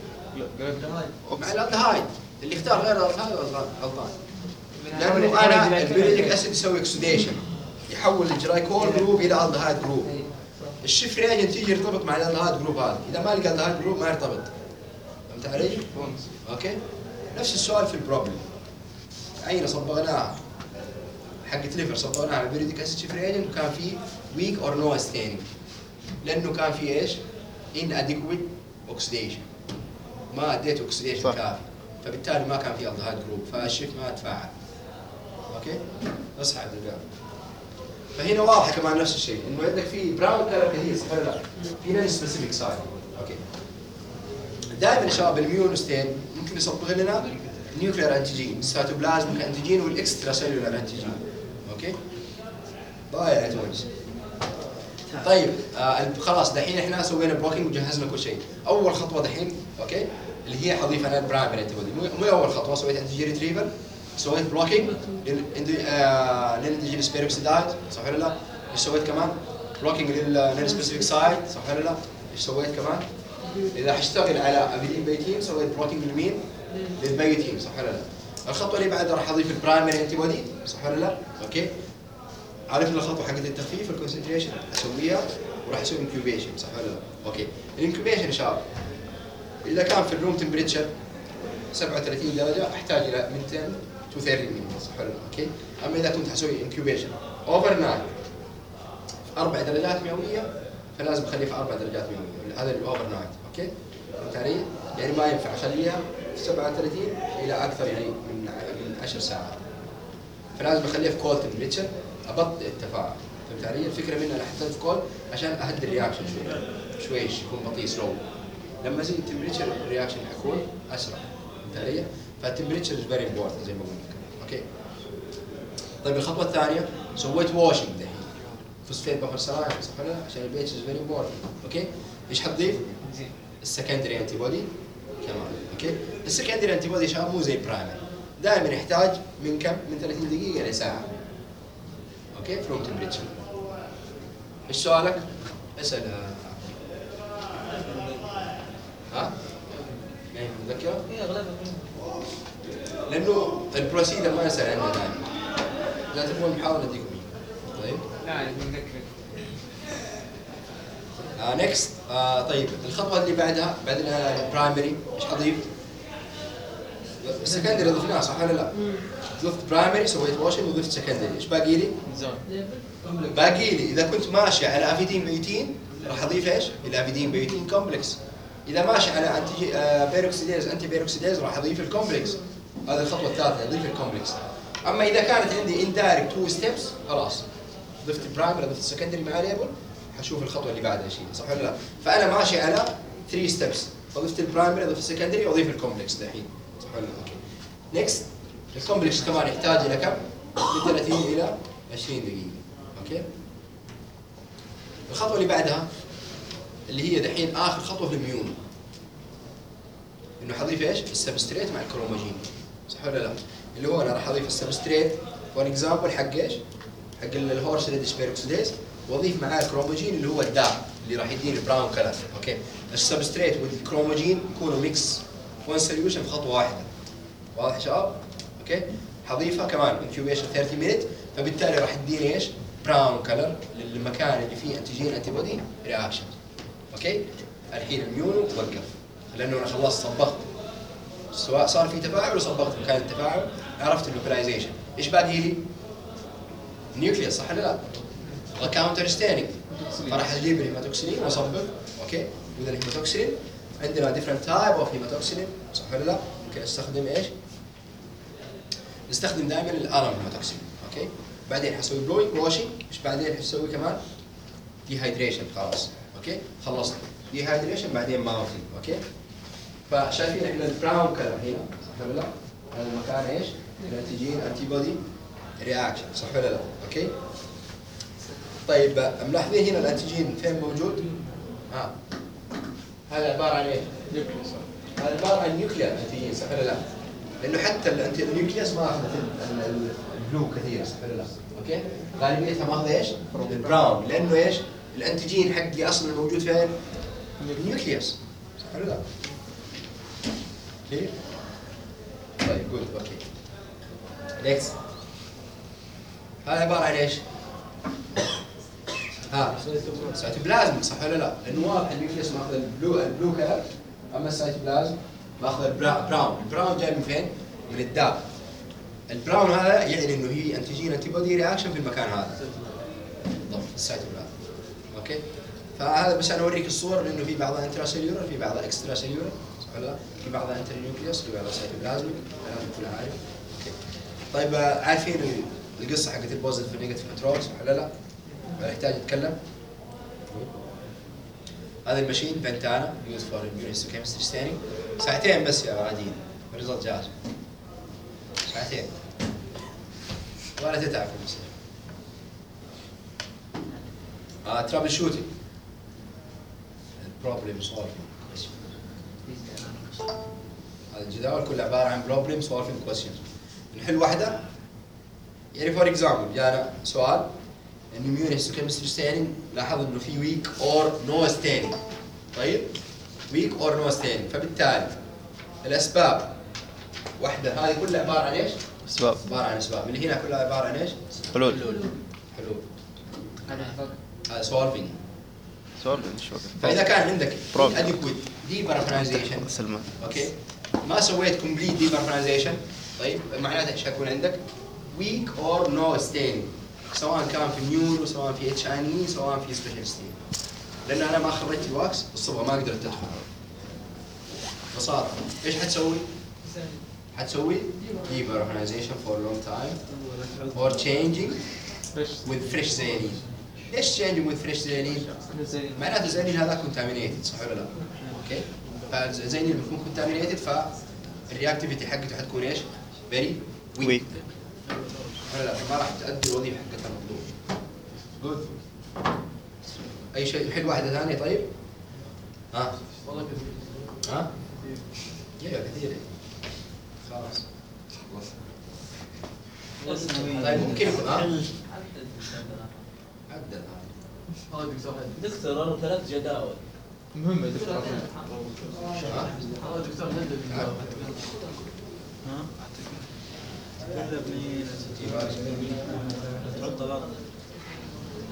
مع الالدهايد. اللي اختار غير الالدهايد غلطان. لانه انا البيريوديك اسيد يسوي اكسوديشن يحول الجلايكول جروب الى الدهايد جروب. الشيف رياجنت يجي يرتبط مع الالدهايد جروب هذا، اذا ما لقى الالدهايد جروب ما يرتبط. فهمت علي؟ اوكي؟ نفس السؤال في البروبلم. عينه صبغناها حقت ليفر صبغناها على البيريوديك اسيد شيف رياجنت وكان في ويك اور نو ستيننج لانه كان في ايش؟ ان اديكويت اوكسيديشن. ما اديت اوكسيديشن كافي فبالتالي ما كان في الدهايد جروب فالشيف ما تفاعل. اوكي؟ اصحى يا رجال. فهنا واضحه كمان نفس الشيء انه عندك في براون كلر كثير صح ولا لا؟ في نون سبيسيفيك سايد. اوكي. دائما يا شباب الميونوستين ممكن يصبغ لنا نيوكلير انتيجين، السيتوبلازميك انتيجين والاكسترا سيلولار انتيجين. اوكي؟ ضايع يا تونس. طيب خلاص دحين احنا سوينا بلوكينج وجهزنا كل شيء. اول خطوه دحين اوكي اللي هي حضيف انا البرايمري انتي بودي، مو اول خطوه سويت انتيجين ريتريفل، سويت بلوكينج للانديجينس بيروكسيدايد صح ولا لا؟ ايش سويت كمان؟ بلوكينج للنون سبيسيفيك سايد صح ولا لا؟ ايش سويت كمان؟ اذا حاشتغل على افيدين بيتين سويت بلوكينج لمين؟ للبيتين صح ولا لا؟ الخطوه اللي بعدها راح اضيف البرايمري انتي بودي صح ولا لا؟ اوكي؟ عرفنا الخطوه حقت التخفيف الكونسنتريشن اسويها وراح اسوي انكيوبيشن صح ولا لا؟ اوكي. الانكيوبيشن يا شباب اذا كان في الروم تمبريتشر 37 درجه احتاج الى من 10 to 30 minutes صح ولا لا؟ اوكي. اما اذا كنت حسوي انكيوبيشن اوفر نايت 4 درجات مئويه فلازم اخليه في 4 درجات مئويه، هذا الاوفر نايت اوكي؟ فهمت علي؟ يعني ما ينفع اخليها 37 الى اكثر يعني من 10 ساعات. فلازم اخليها في كول تمبريتشر ابطئ التفاعل. فهمت علي؟ الفكره منها انا حطيت في كول عشان اهدي الرياكشن شويش يكون بطيء سلو. لما زيد التمبريتشر الرياكشن حيكون اسرع. فهمت علي؟ فالتمبريتشر از فيري امبورتنت زي ما قلنا. اوكي. طيب الخطوه الثانيه سويت واشنج دحين فوسفيت بفر سلايم صح ولا لا؟ عشان البيتش از فيري امبورتنت. اوكي. ايش حتضيف؟ السكندري انتي بودي كمان. اوكي. السكندري انتي بودي شباب مو زي البرايمري، دائما يحتاج من كم؟ من 30 دقيقه لساعه. اوكي. فروم تمبريتشر. ايش سؤالك؟ اسال. ها؟ ما هي متذكره؟ هي اغلبها لانه البروسيدر ما يسال عنه دائما. اذا تبغون نحاول اديكم اياه. طيب لا نذكرك. نكست. طيب الخطوه اللي بعدها بعد البرايمري ايش حضيف؟ السكندري ضفناه صح ولا لا؟ ضفت برايمري سويت واشنج وضفت سكندري، ايش باقي لي؟ باقي لي اذا كنت ماشي على افيدين بيوتين راح اضيف ايش؟ الافيدين بيوتين كومبلكس. اذا ماشي على انتي بيروكسيديز انتي بيروكسيديز راح اضيف الكومبلكس. هذه الخطوه الثالثه اضيف الكومبلكس. اما اذا كانت عندي اندايركت 2 ستيبس خلاص ضفت البرايمري ضفت السكندري مع ليبل حشوف الخطوه اللي بعدها شيء صح ولا لا؟ فانا ماشي على 3 ستيبس فضفت البرايمري ضفت السكندري واضيف الكومبلكس دحين صح ولا لا؟ اوكي. نكست الكومبلكس كمان يحتاج الى كم؟ من 30 الى 20 دقيقه. اوكي. الخطوه اللي بعدها اللي هي دحين اخر خطوه في الميون انه حضيف ايش؟ السبستريت مع الكروماجين صح ولا لا؟ اللي هو انا راح اضيف السبستريت فور اكزامبل حق ايش؟ حق الهورس ريدش بيروكسيديز واضيف معاه الكروماجين اللي هو الداب اللي راح يديني براون كلر. اوكي. السبستريت والكروماجين يكونوا ميكس وان سوليوشن في خطوه واحده. واضح يا شباب؟ اوكي. حضيفها كمان انكيوبيشن 30 مينت فبالتالي راح يديني ايش؟ براون كلر للمكان اللي فيه انتيجين انتي بودي رياكشن. اوكي. الحين الميونو وقف لانه انا خلصت صبغت سواء صار في تفاعل وصبغت مكان التفاعل عرفت اللوكلايزيشن. ايش باقي لي؟ نيوكليوس صح ولا لا؟ كاونتر ستيننج فراح اجيب الهيماتوكسلين واصبغ. اوكي. وذا الهيماتوكسلين عندنا ديفرنت تايب اوف هيماتوكسلين صح ولا لا؟ ممكن استخدم ايش؟ نستخدم دائما الارم هيماتوكسلين. اوكي. بعدين حسوي بلوينج واشنج. ايش بعدين حسوي كمان؟ ديهايدريشن. خلاص. اوكي. خلصت ديهايدريشن بعدين ماوثينج. اوكي. فشايفين احنا البراون كلر هنا صح ولا لا؟ هذا المكان ايش؟ الانتيجين انتي بودي رياكشن صح ولا لا؟ اوكي؟ طيب ملاحظين هنا الانتيجين فين موجود؟ هذا عباره عن ايش؟ نيوكليوس. هذا عباره عن نيوكلير انتيجين صح ولا لا؟ لانه حتى النيوكليوس ما اخذت البلو كثير صح ولا لا؟ اوكي؟ غالبيتها ماخذه ايش؟ البراون لانه ايش؟ الانتيجين حقي اصلا موجود فين؟ النيوكليوس صح ولا لا؟ اوكي؟ طيب جود. اوكي. نيكست. هذا عباره عن ايش؟ سيتوبلازم صح ولا لا؟ لانه واضح النيوكليوس ماخذ البلو كلر اما السيتوبلازم ماخذ البراون. البراون جاي من فين؟ من الداب. البراون هذا يعني انه هي انتيجين انتي بودي رياكشن في المكان هذا بالضبط السيتوبلازم. اوكي. فهذا بس انا اوريك الصور لانه في بعضها انترا سيلولر في بعضها اكسترا سيلولر صح ولا لا؟ في بعضها انتر نيوكليوس في بعضها سيتوبلازميك لازم تكون عارف. اوكي. طيب عارفين القصه حقت البوزيتيف والنيجاتيف كنترول صح ولا لا؟ ولا يحتاج يتكلم؟ هذا الماشين فنتانا يوز فور immunohistochemistry ستيننج ساعتين بس يا عاديين الريزلت جاهز ساعتين ولا تتعب في المسألة. ترابل شوتنج البروبلم سولفينج هذا الجداول كله عباره عن بروبلم سولفينج كويستشنز. نحل واحده يعني فور اكزامبل جانا سؤال ان immunohistochemistry ستيننج لاحظ انه في ويك اور نو ستيننج. طيب ويك اور نو ستيننج فبالتالي الاسباب واحده هذه كلها عباره عن ايش؟ اسباب. عباره عن اسباب اللي هنا كلها عباره عن ايش؟ حلول. حلول. هذا سولفينج. مش وقت. فاذا كان عندك Problem. adequate deparaffinization سلمان. اوكي ما سويت complete deparaffinization طيب معناته ايش حيكون عندك؟ weak or no staining سواء كان في نيورو سواء في اتش ان اي سواء في سبيشال ستين. لان انا ما خرجت الواكس الصبغه ما قدرت تدخل. فصار ايش حتسوي؟ حتسوي deparaffinization for a long time or changing with fresh زينين. ليش changing with fresh زينين؟ معناته زينين هذا contaminated صح ولا لا؟ اوكي؟ فالزينين بيكون contaminated فالرياكتيفيتي حقته حتكون ايش؟ very weak. ولا لا ما راح تؤدي الوظيفه حقتها المطلوب. جود. اي شيء نحل واحده ثانيه طيب؟ والله كثير. يا كثير خلاص طيب ممكن عدل دكتور انا 3 جداول مهمة دكتور. دكتور ندب كله بنين تحط غلط.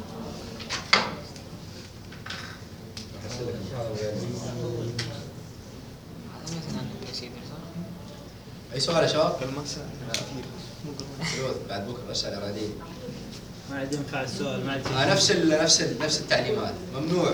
هذا غير. هذا مثلا عندك يا سيدي صح؟ اي سؤال يا شباب؟ قبل ما سأل سلوث بعد بكره اسئله رادين. ما عاد ينفع السؤال ما عاد نفس التعليمات. ممنوع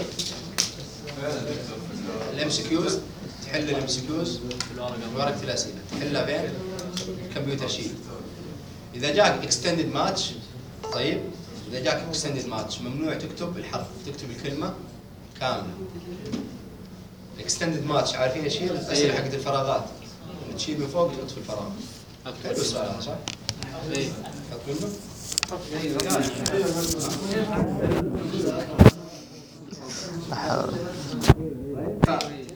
الام سي كيوز، تحل الام سي كيوز ورقه الاسئله تحلها فين؟ كمبيوتر شيت. اذا جاك اكستندد ماتش، طيب اذا جاك اكستندد ماتش ممنوع تكتب الحرف، تكتب الكلمه كامله. اكستندد ماتش عارفين ايش هي؟ الاسئله حقت الفراغات، تشيل من فوق تحط في الفراغ. حلو السؤال هذا صح؟ اي حط منه؟ لا حول.